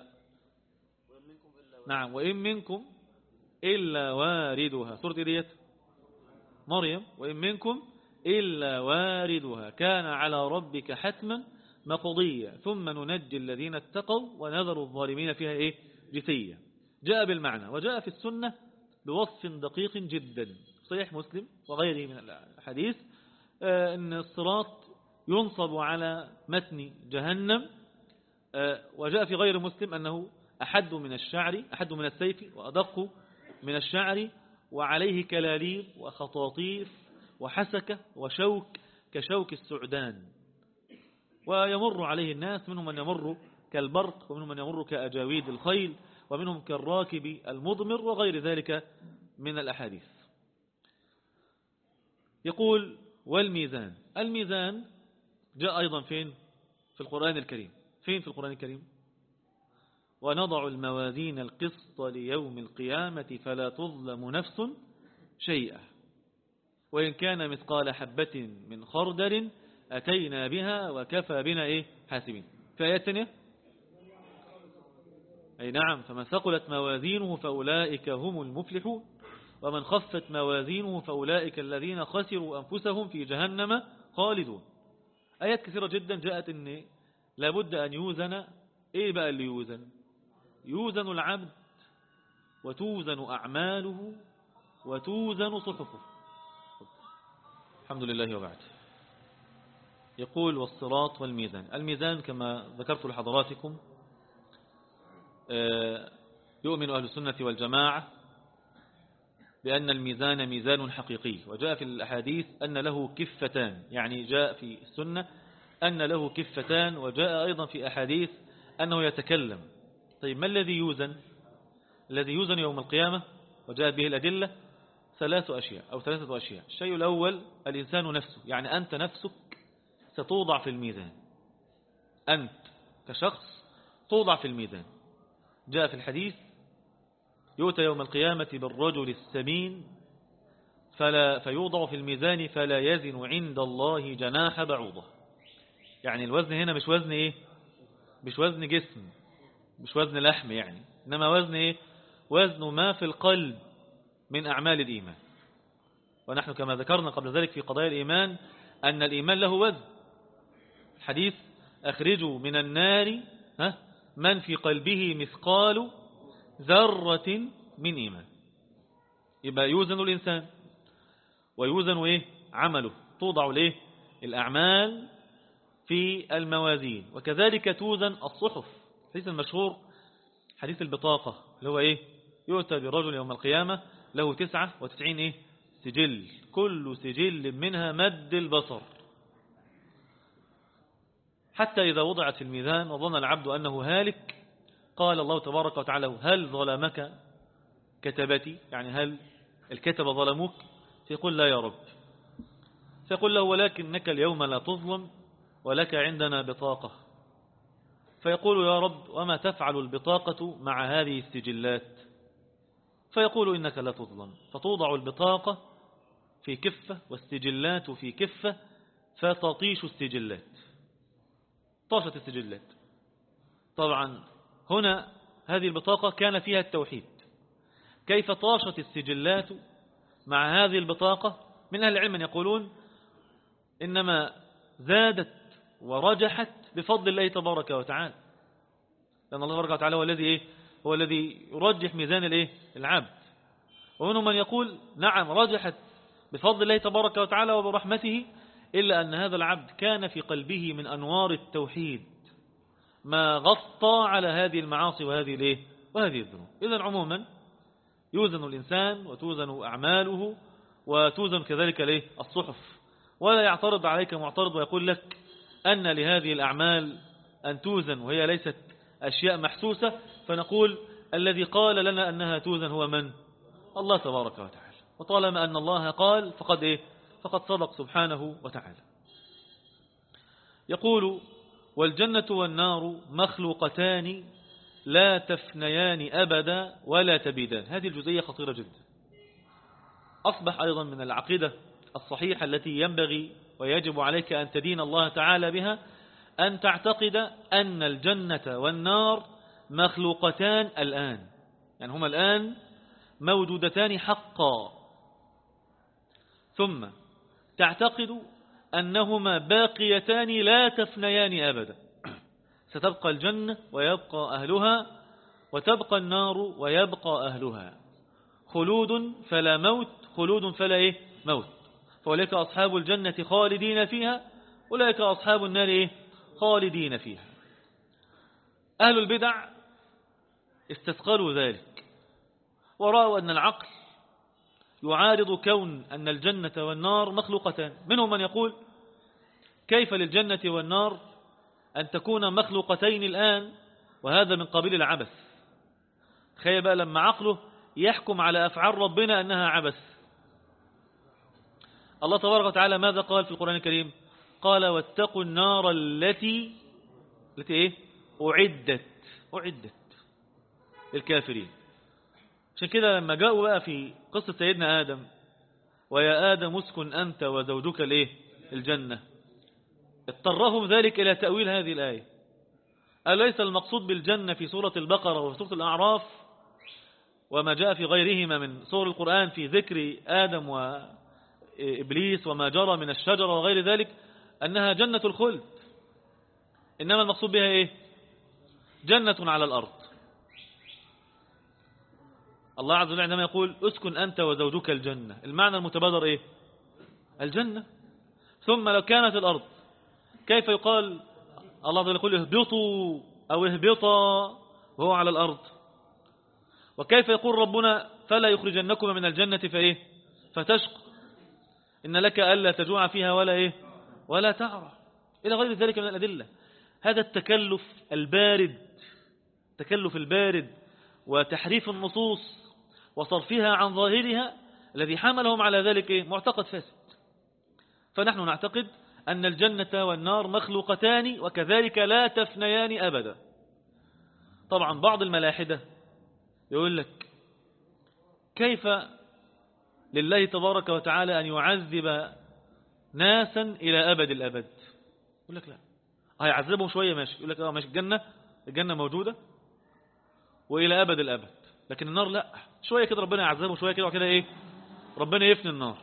S1: نعم وإن منكم إلا واردها. سورة ديت مريم. وإن منكم إلا واردها كان على ربك حتما مقضيا ثم ننجي الذين اتقوا ونذر الظالمين فيها ايه جثيا. جاء بالمعنى وجاء في السنة بوصف دقيق جدا صحيح مسلم وغيره من الحديث ان الصراط ينصب على متن جهنم. وجاء في غير مسلم أنه أحد من الشعر أحد من السيف وأدق من الشعر وعليه كلاليب وخطاطيف وحسكة وشوك كشوك السعدان. ويمر عليه الناس، منهم من يمر كالبرق، ومنهم من يمر كأجاويد الخيل، ومنهم كالراكب المضمر، وغير ذلك من الأحاديث. يقول والميزان. الميزان جاء أيضا فين في القرآن الكريم؟ فين في القرآن الكريم؟ ونضع الموازين القسط ليوم القيامة فلا تظلم نفس شيئا وإن كان مثقال حبة من خردل أتينا بها وكفى بنا حاسبين. في آيات تانية أي نعم. فمن ثقلت موازينه فأولئك هم المفلحون ومن خفت موازينه فأولئك الذين خسروا أنفسهم في جهنم خالدون. آيات كثيرة جدا جاءت إن لابد أن يوزن. إيه بقى اللي يوزن؟ يوزن العبد وتوزن أعماله وتوزن صحفه. الحمد لله وبعد. يقول والصراط والميزان. الميزان كما ذكرت لحضراتكم يؤمن أهل السنة والجماعة بأن الميزان ميزان حقيقي، وجاء في الأحاديث أن له كفتان، يعني جاء في السنة أن له كفتان، وجاء أيضا في أحاديث أنه يتكلم. طيب ما الذي يوزن؟ الذي يوزن يوم القيامة وجاءت به الأدلة ثلاثة أشياء. الشيء الأول الإنسان نفسه، يعني أنت نفسك ستوضع في الميزان، أنت كشخص توضع في الميزان. جاء في الحديث يؤتى يوم القيامة بالرجل السمين فيوضع في الميزان فلا يزن عند الله جناح بعوضة. يعني الوزن هنا مش وزن مش وزن جسم، مش وزن لحم يعني، إنما وزن وزن ما في القلب من أعمال الإيمان. ونحن كما ذكرنا قبل ذلك في قضايا الإيمان أن الإيمان له وزن. الحديث أخرجوا من النار من في قلبه مثقال ذرة من إيمان. يبقى يوزن الإنسان ويوزن عمله، توضع الأعمال في الموازين، وكذلك توزن الصحف. الحديث المشهور حديث البطاقة اللي هو يؤتى برجل يوم القيامة له 99 سجل، كل سجل منها مد البصر، حتى إذا وضعت في الميزان وظن العبد أنه هالك قال الله تبارك وتعالى هل ظلمك كتبتي؟ يعني هل الكتب ظلموك؟ فيقول لا يا رب. فيقول له ولكنك اليوم لا تظلم ولك عندنا بطاقة. فيقول يا رب وما تفعل البطاقة مع هذه السجلات؟ فيقول إنك لا تظلم. فتوضع البطاقة في كفة والسجلات في كفة فتطيش السجلات، طاشت السجلات. طبعا هنا هذه البطاقة كان فيها التوحيد، كيف طاشت السجلات مع هذه البطاقة؟ من أهل العلم من يقولون إنما زادت ورجحت بفضل الله تبارك وتعالى، لأن الله تبارك وتعالى هو الذي يرجح ميزان العبد. ومنهم من يقول نعم رجحت بفضل الله تبارك وتعالى وبرحمته، إلا أن هذا العبد كان في قلبه من أنوار التوحيد ما غطى على هذه المعاصي وهذه الذنوب. إذن عموما يوزن الإنسان وتوزن أعماله وتوزن كذلك الصحف. ولا يعترض عليك معترض ويقول لك أن لهذه الأعمال أن توزن وهي ليست أشياء محسوسة، فنقول الذي قال لنا أنها توزن هو من؟ الله تبارك وتعالى. وطالما أن الله قال فقد صدق سبحانه وتعالى. يقول والجنة والنار مخلوقتان لا تفنيان أبدا ولا تبيدان. هذه الجزئية خطيرة جدا. أصبح أيضا من العقيدة الصحيحة التي ينبغي ويجب عليك أن تدين الله تعالى بها أن تعتقد أن الجنة والنار مخلوقتان الآن، يعني هما الآن موجودتان حقا، ثم تعتقد أنهما باقيتان لا تفنيان أبدا. ستبقى الجنة ويبقى أهلها، وتبقى النار ويبقى أهلها، خلود فلا موت، خلود فلا موت. فأولئك أصحاب الجنة خالدين فيها، أولئك أصحاب النار خالدين فيها. أهل البدع استثقلوا ذلك ورأوا أن العقل يعارض كون أن الجنة والنار مخلوقتان. منهم من يقول كيف للجنة والنار أن تكون مخلوقتين الآن، وهذا من قبيل العبث. تخيل بقى لما عقله يحكم على أفعال ربنا أنها عبث. الله تبارك وتعالى ماذا قال في القرآن الكريم؟ قال واتقوا النار التي إيه؟ أعدت للكافرين. عشان كده لما جاءوا بقى في قصة سيدنا آدم، ويا آدم اسكن أنت وزوجك الجنة، اضطرهم ذلك إلى تأويل هذه الآية. أليس المقصود بالجنة في سورة البقرة وفي سورة الأعراف وما جاء في غيرهما من سور القرآن في ذكر آدم وإبليس وما جرى من الشجرة وغير ذلك أنها جنة الخلد؟ إنما المقصود بها إيه؟ جنة على الأرض. الله عز وجل عندما يقول اسكن أنت وزوجك الجنة، المعنى المتبادر إيه؟ الجنة. ثم لو كانت الأرض، كيف يقال الله عز وجل يقول اهبطوا أو اهبطا وهو على الأرض؟ وكيف يقول ربنا فلا يخرجنكم من الجنة فإيه؟ فتشق إن لك ألا تجوع فيها ولا إيه؟ ولا تعرى، إلى غير ذلك من الأدلة. هذا التكلف البارد وتحريف النصوص وصرفها عن ظاهرها الذي حملهم على ذلك إيه؟ معتقد فاسد. فنحن نعتقد أن الجنة والنار مخلوقتان وكذلك لا تفنيان أبدا. طبعا بعض الملاحدة يقول لك كيف لله تبارك وتعالى أن يعذب ناسا إلى أبد الأبد؟ يقول لك لا، هيعذبهم شوية ماشي، يقول لك ماشي، الجنة موجودة وإلى أبد الأبد، لكن النار لا، شوية كده ربنا يعذبهم شوية كده وكده إيه، ربنا يفني النار.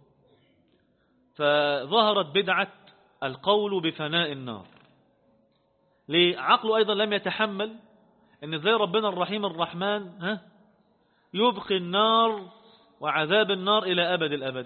S1: فظهرت بدعة القول بفناء النار. ليه؟ عقله أيضا لم يتحمل ان زي ربنا الرحيم الرحمن يبقي النار وعذاب النار إلى أبد الأبد.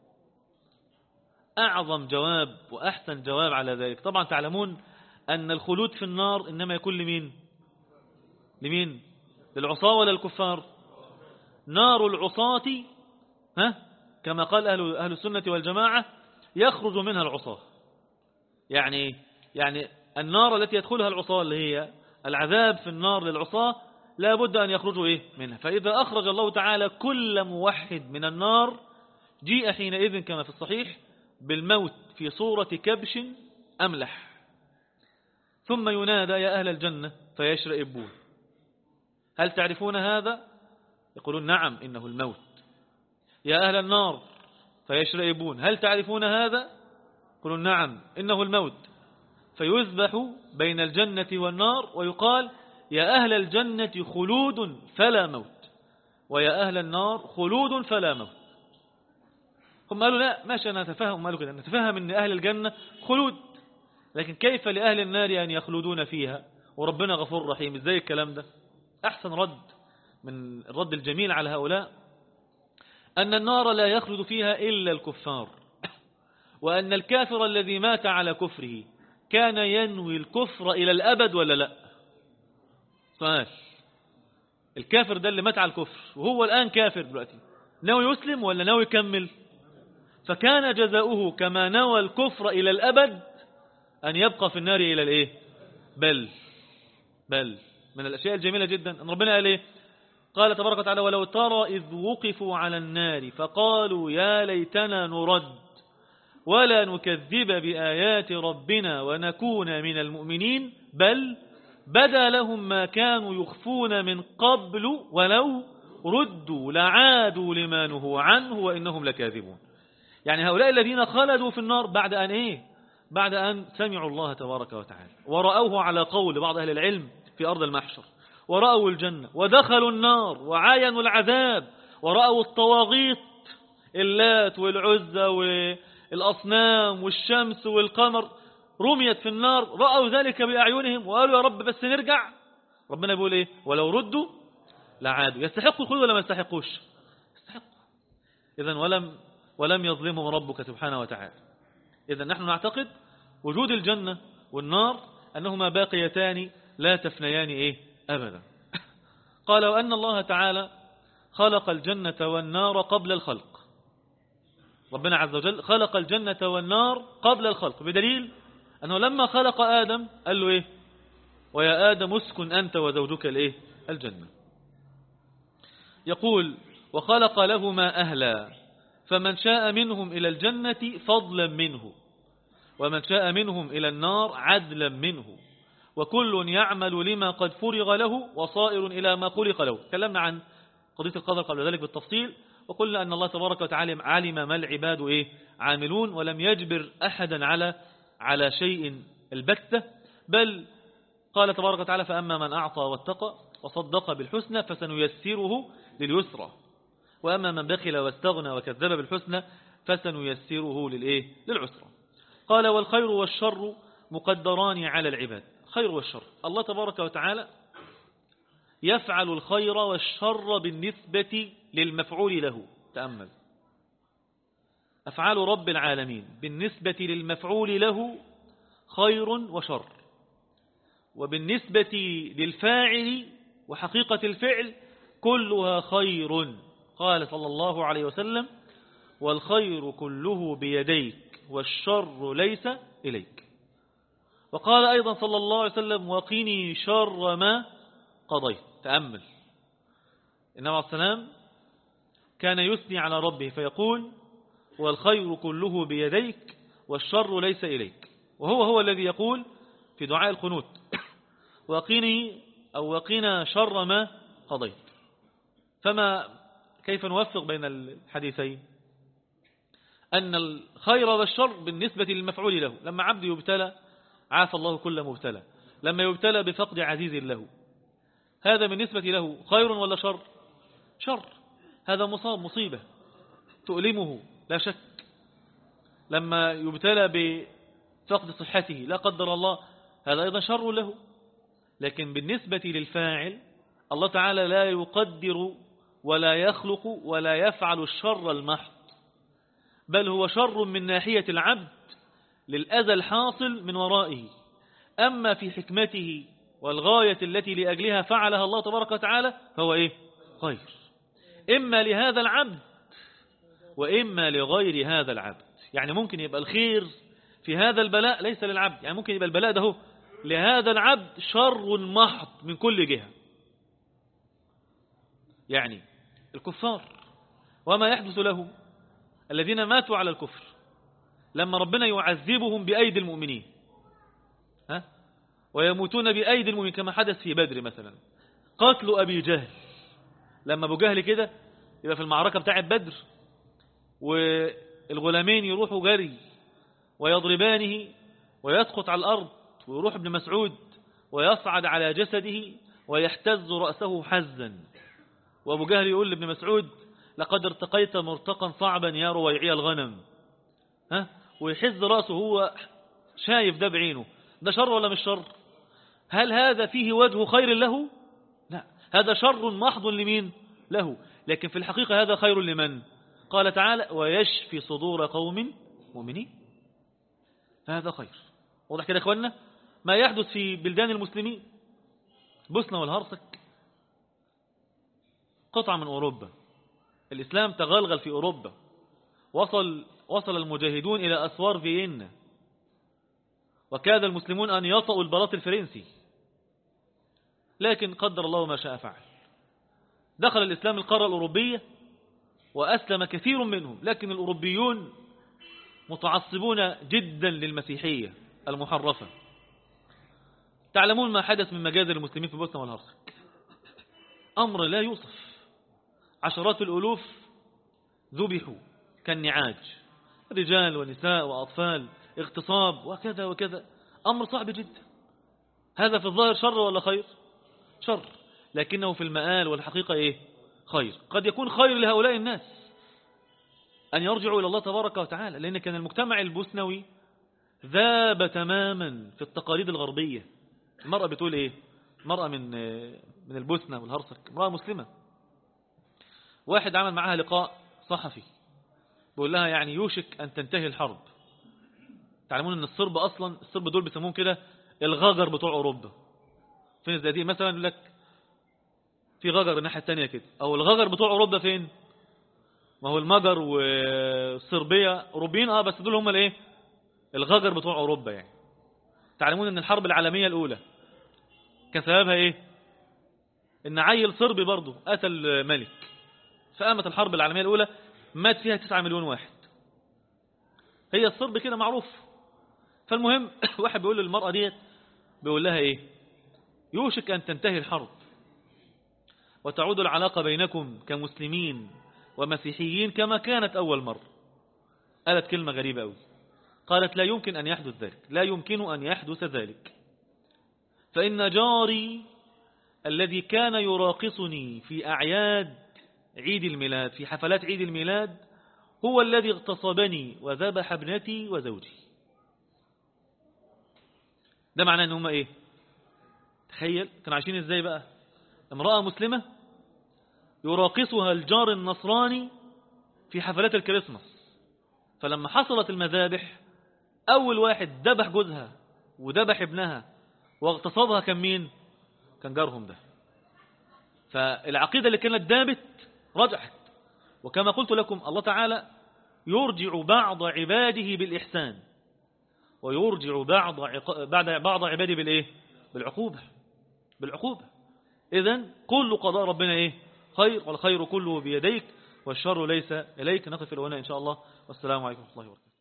S1: أعظم جواب وأحسن جواب على ذلك، طبعا تعلمون أن الخلود في النار إنما يكون لمين؟ للعصاة ولا الكفار؟ نار العصاة كما قال أهل السنة والجماعة يخرج منها العصاة. يعني النار التي يدخلها العصاة اللي هي العذاب في النار للعصاة لا بد أن يخرجوا منها. فإذا أخرج الله تعالى كل موحد من النار جيء حينئذ كما في الصحيح بالموت في صورة كبش أملح، ثم ينادى يا أهل الجنة فيشرئبون، هل تعرفون هذا؟ يقولون نعم إنه الموت. يا أهل النار فيشرئبون، هل تعرفون هذا؟ يقولون نعم إنه الموت. فيذبح بين الجنة والنار ويقال يا أهل الجنة خلود فلا موت، ويا أهل النار خلود فلا موت. هم قالوا لا ماشي، أنا أتفهم، قالوا كده نتفهم أن أهل الجنة خلود، لكن كيف لأهل النار أن يخلدون فيها وربنا غفور رحيم؟ إزاي الكلام ده؟ أحسن رد من الرد الجميل على هؤلاء أن النار لا يخلد فيها إلا الكفار، وأن الكافر الذي مات على كفره كان ينوي الكفر إلى الأبد ولا لا؟ سؤال. الكافر ده اللي مات على الكفر وهو الآن كافر دلوقتي، ناوي يسلم ولا ناوي يكمل؟ فكان جزاؤه كما نوى الكفر إلى الأبد أن يبقى في النار إلى الإيه؟ بل من الأشياء الجميلة جدا أن ربنا قال إيه؟ قال تبارك وتعالى ولو ترى إذ وقفوا على النار فقالوا يا ليتنا نرد ولا نكذب بآيات ربنا ونكون من المؤمنين بل بدا لهم ما كانوا يخفون من قبل ولو ردوا لعادوا لما نهوا عنه وإنهم لكاذبون. يعني هؤلاء الذين خلدوا في النار بعد أن بعد أن سمعوا الله تبارك وتعالى ورأوه على قول بعض أهل العلم في أرض المحشر، ورأوا الجنة ودخلوا النار وعاينوا العذاب ورأوا الطواغيت اللات والعزى والأصنام والشمس والقمر رميت في النار، رأوا ذلك بأعينهم وقالوا يا رب بس نرجع. ربنا بيقول إيه؟ ولو ردوا لعادوا. يستحقوا الخلود ولا ما يستحقوش؟ يستحقوا. إذن ولم يظلمهم ربك سبحانه وتعالى. إذن نحن نعتقد وجود الجنة والنار أنهما باقيتان لا تفنيان أبدا. قال وأن الله تعالى خلق الجنة والنار قبل الخلق. ربنا عز وجل خلق الجنة والنار قبل الخلق، بدليل أنه لما خلق آدم قال له إيه؟ ويا آدم اسكن أنت وزوجك الإيه؟ الجنة. يقول وخلق لهما أهلا فمن شاء منهم إلى الجنة فضلا منه ومن شاء منهم إلى النار عدلا منه وكل يعمل لما قد فرغ له وصائر إلى ما خلق له. تكلمنا عن قضية القدر قبل ذلك بالتفصيل، وقلنا أن الله تبارك وتعالى علم ما العباد عاملون، ولم يجبر أحدا على شيء البتة، بل قال تبارك وتعالى فأما من أعطى واتقى وصدق بالحسنى فسنيسره لليسرى وأما من بخل واستغنى وكذب بالحسنى فسنيسره للعسرى. قال والخير والشر مقدران على العباد. خير والشر، الله تبارك وتعالى يفعل الخير والشر بالنسبة للمفعول له. تأمل أفعال رب العالمين بالنسبة للمفعول له خير وشر، وبالنسبة للفاعل وحقيقة الفعل كلها خير. قال صلى الله عليه وسلم والخير كله بيديك والشر ليس إليك. وقال أيضا صلى الله عليه وسلم وقني شر ما قضيت. تأمل النبي عليه السلام كان يثني على ربه فيقول والخير كله بيديك والشر ليس إليك، وهو الذي يقول في دعاء القنوت وقنا شر ما قضيت. كيف نوفق بين الحديثين؟ أن الخير والشر بالنسبة للمفعول له. لما عبد يبتلى عافى الله كل مبتلى، لما يبتلى بفقد عزيز له، هذا بالنسبة له خير ولا شر؟ شر. هذا مصيبة تؤلمه لا شك. لما يبتلى بفقد صحته لا قدر الله، هذا أيضا شر له. لكن بالنسبة للفاعل الله تعالى لا يقدر ولا يخلق ولا يفعل الشر المحض، بل هو شر من ناحية العبد للأذى الحاصل من ورائه. أما في حكمته والغاية التي لأجلها فعلها الله تبارك وتعالى فهو خير، إما لهذا العبد وإما لغير هذا العبد. يعني ممكن يبقى الخير في هذا البلاء ليس للعبد، يعني ممكن يبقى البلاء ده لهذا العبد شر محض من كل جهة. يعني الكفار وما يحدث لهم الذين ماتوا على الكفر لما ربنا يعذبهم بأيدي المؤمنين ويموتون بأيدي المؤمنين كما حدث في بدر مثلا. قتل أبي جهل، لما أبو جهل كده يبقى في المعركة بتاعة بدر والغلامين يروحوا جري ويضربانه ويسقط على الأرض، ويروح ابن مسعود ويصعد على جسده ويحتز رأسه حزا، وأبو جهل يقول لابن مسعود لقد ارتقيت مرتقا صعبا يا رويعي الغنم، ويحز رأسه هو شايف ده بعينه. ده شر ولا مش شر؟ هل هذا فيه وجه خير له؟ لا، هذا شر محض لمين؟ له. لكن في الحقيقة هذا خير لمن؟ قال تعالى ويشفي صدور قوم مؤمنين، فهذا خير. واضح كده يا اخوانا؟ ما يحدث في بلدان المسلمين، بوسنة والهرسك قطعة من أوروبا، الإسلام تغلغل في أوروبا، وصل المجاهدون إلى أسوار فيينا، وكاد المسلمون أن يطأوا البلاط الفرنسي، لكن قدر الله ما شاء فعل. دخل الإسلام القارة الأوروبية وأسلم كثير منهم، لكن الأوروبيون متعصبون جدا للمسيحية المحرفة. تعلمون ما حدث من مجازر المسلمين في بوسنة والهرسك، أمر لا يوصف. عشرات الألوف ذبحوا كالنعاج، رجال ونساء وأطفال، اغتصاب وكذا وكذا، أمر صعب جدا. هذا في الظاهر شر ولا خير؟ شر، لكنه في المآل والحقيقة خير. قد يكون خير لهؤلاء الناس أن يرجعوا إلى الله تبارك وتعالى، لأن كان المجتمع البوسنوي ذاب تماما في التقاليد الغربية. المرأة بتقول مرأة من البوسنة والهرسك، امرأة مسلمة، واحد عمل معها لقاء صحفي بيقول لها يعني يوشك أن تنتهي الحرب. تعلمون أن الصرب أصلا، الصرب دول بيسموهم كده الغجر بتوع أوروبا. فين الزيادين مثلا يقول لك في غجر الناحية التانية كده، أو الغجر بتوع أوروبا فين؟ ما هو المجر والصربية أوروبيين بس دول هم الغجر بتوع أوروبا يعني. تعلمون أن الحرب العالمية الأولى كان سببها إيه؟ إن عيل صربي برضه قتل ملك، فقامت الحرب العالمية الأولى مات فيها 9 مليون واحد. هي الصرب كده معروف. فالمهم واحد بيقول للمرأة ديت، بيقول لها إيه؟ يوشك أن تنتهي الحرب وتعود العلاقة بينكم كمسلمين ومسيحيين كما كانت أول مرة. قالت كلمة غريبة أوي، قالت لا يمكن أن يحدث ذلك، لا يمكن أن يحدث ذلك، فإن جاري الذي كان يراقصني في أعياد عيد الميلاد، في حفلات عيد الميلاد، هو الذي اغتصبني وذبح ابنتي وزوجي. ده معناه ان هم ايه؟ تخيل كانوا عايشين ازاي بقى. امرأة مسلمة يراقصها الجار النصراني في حفلات الكريسماس، فلما حصلت المذابح اول واحد ذبح جوزها وذبح ابنها واغتصبها كان مين؟ كان جارهم ده. فالعقيدة اللي كانت دابت رجعت. وكما قلت لكم الله تعالى يرجع بعض عباده بالإحسان ويرجع بعض عباده بالإيه؟ بالعقوبة. إذن كل قضاء ربنا إيه؟ خير، والخير كله بيديك والشر ليس إليك. نقف الأولى إن شاء الله، والسلام عليكم ورحمة الله وبركاته.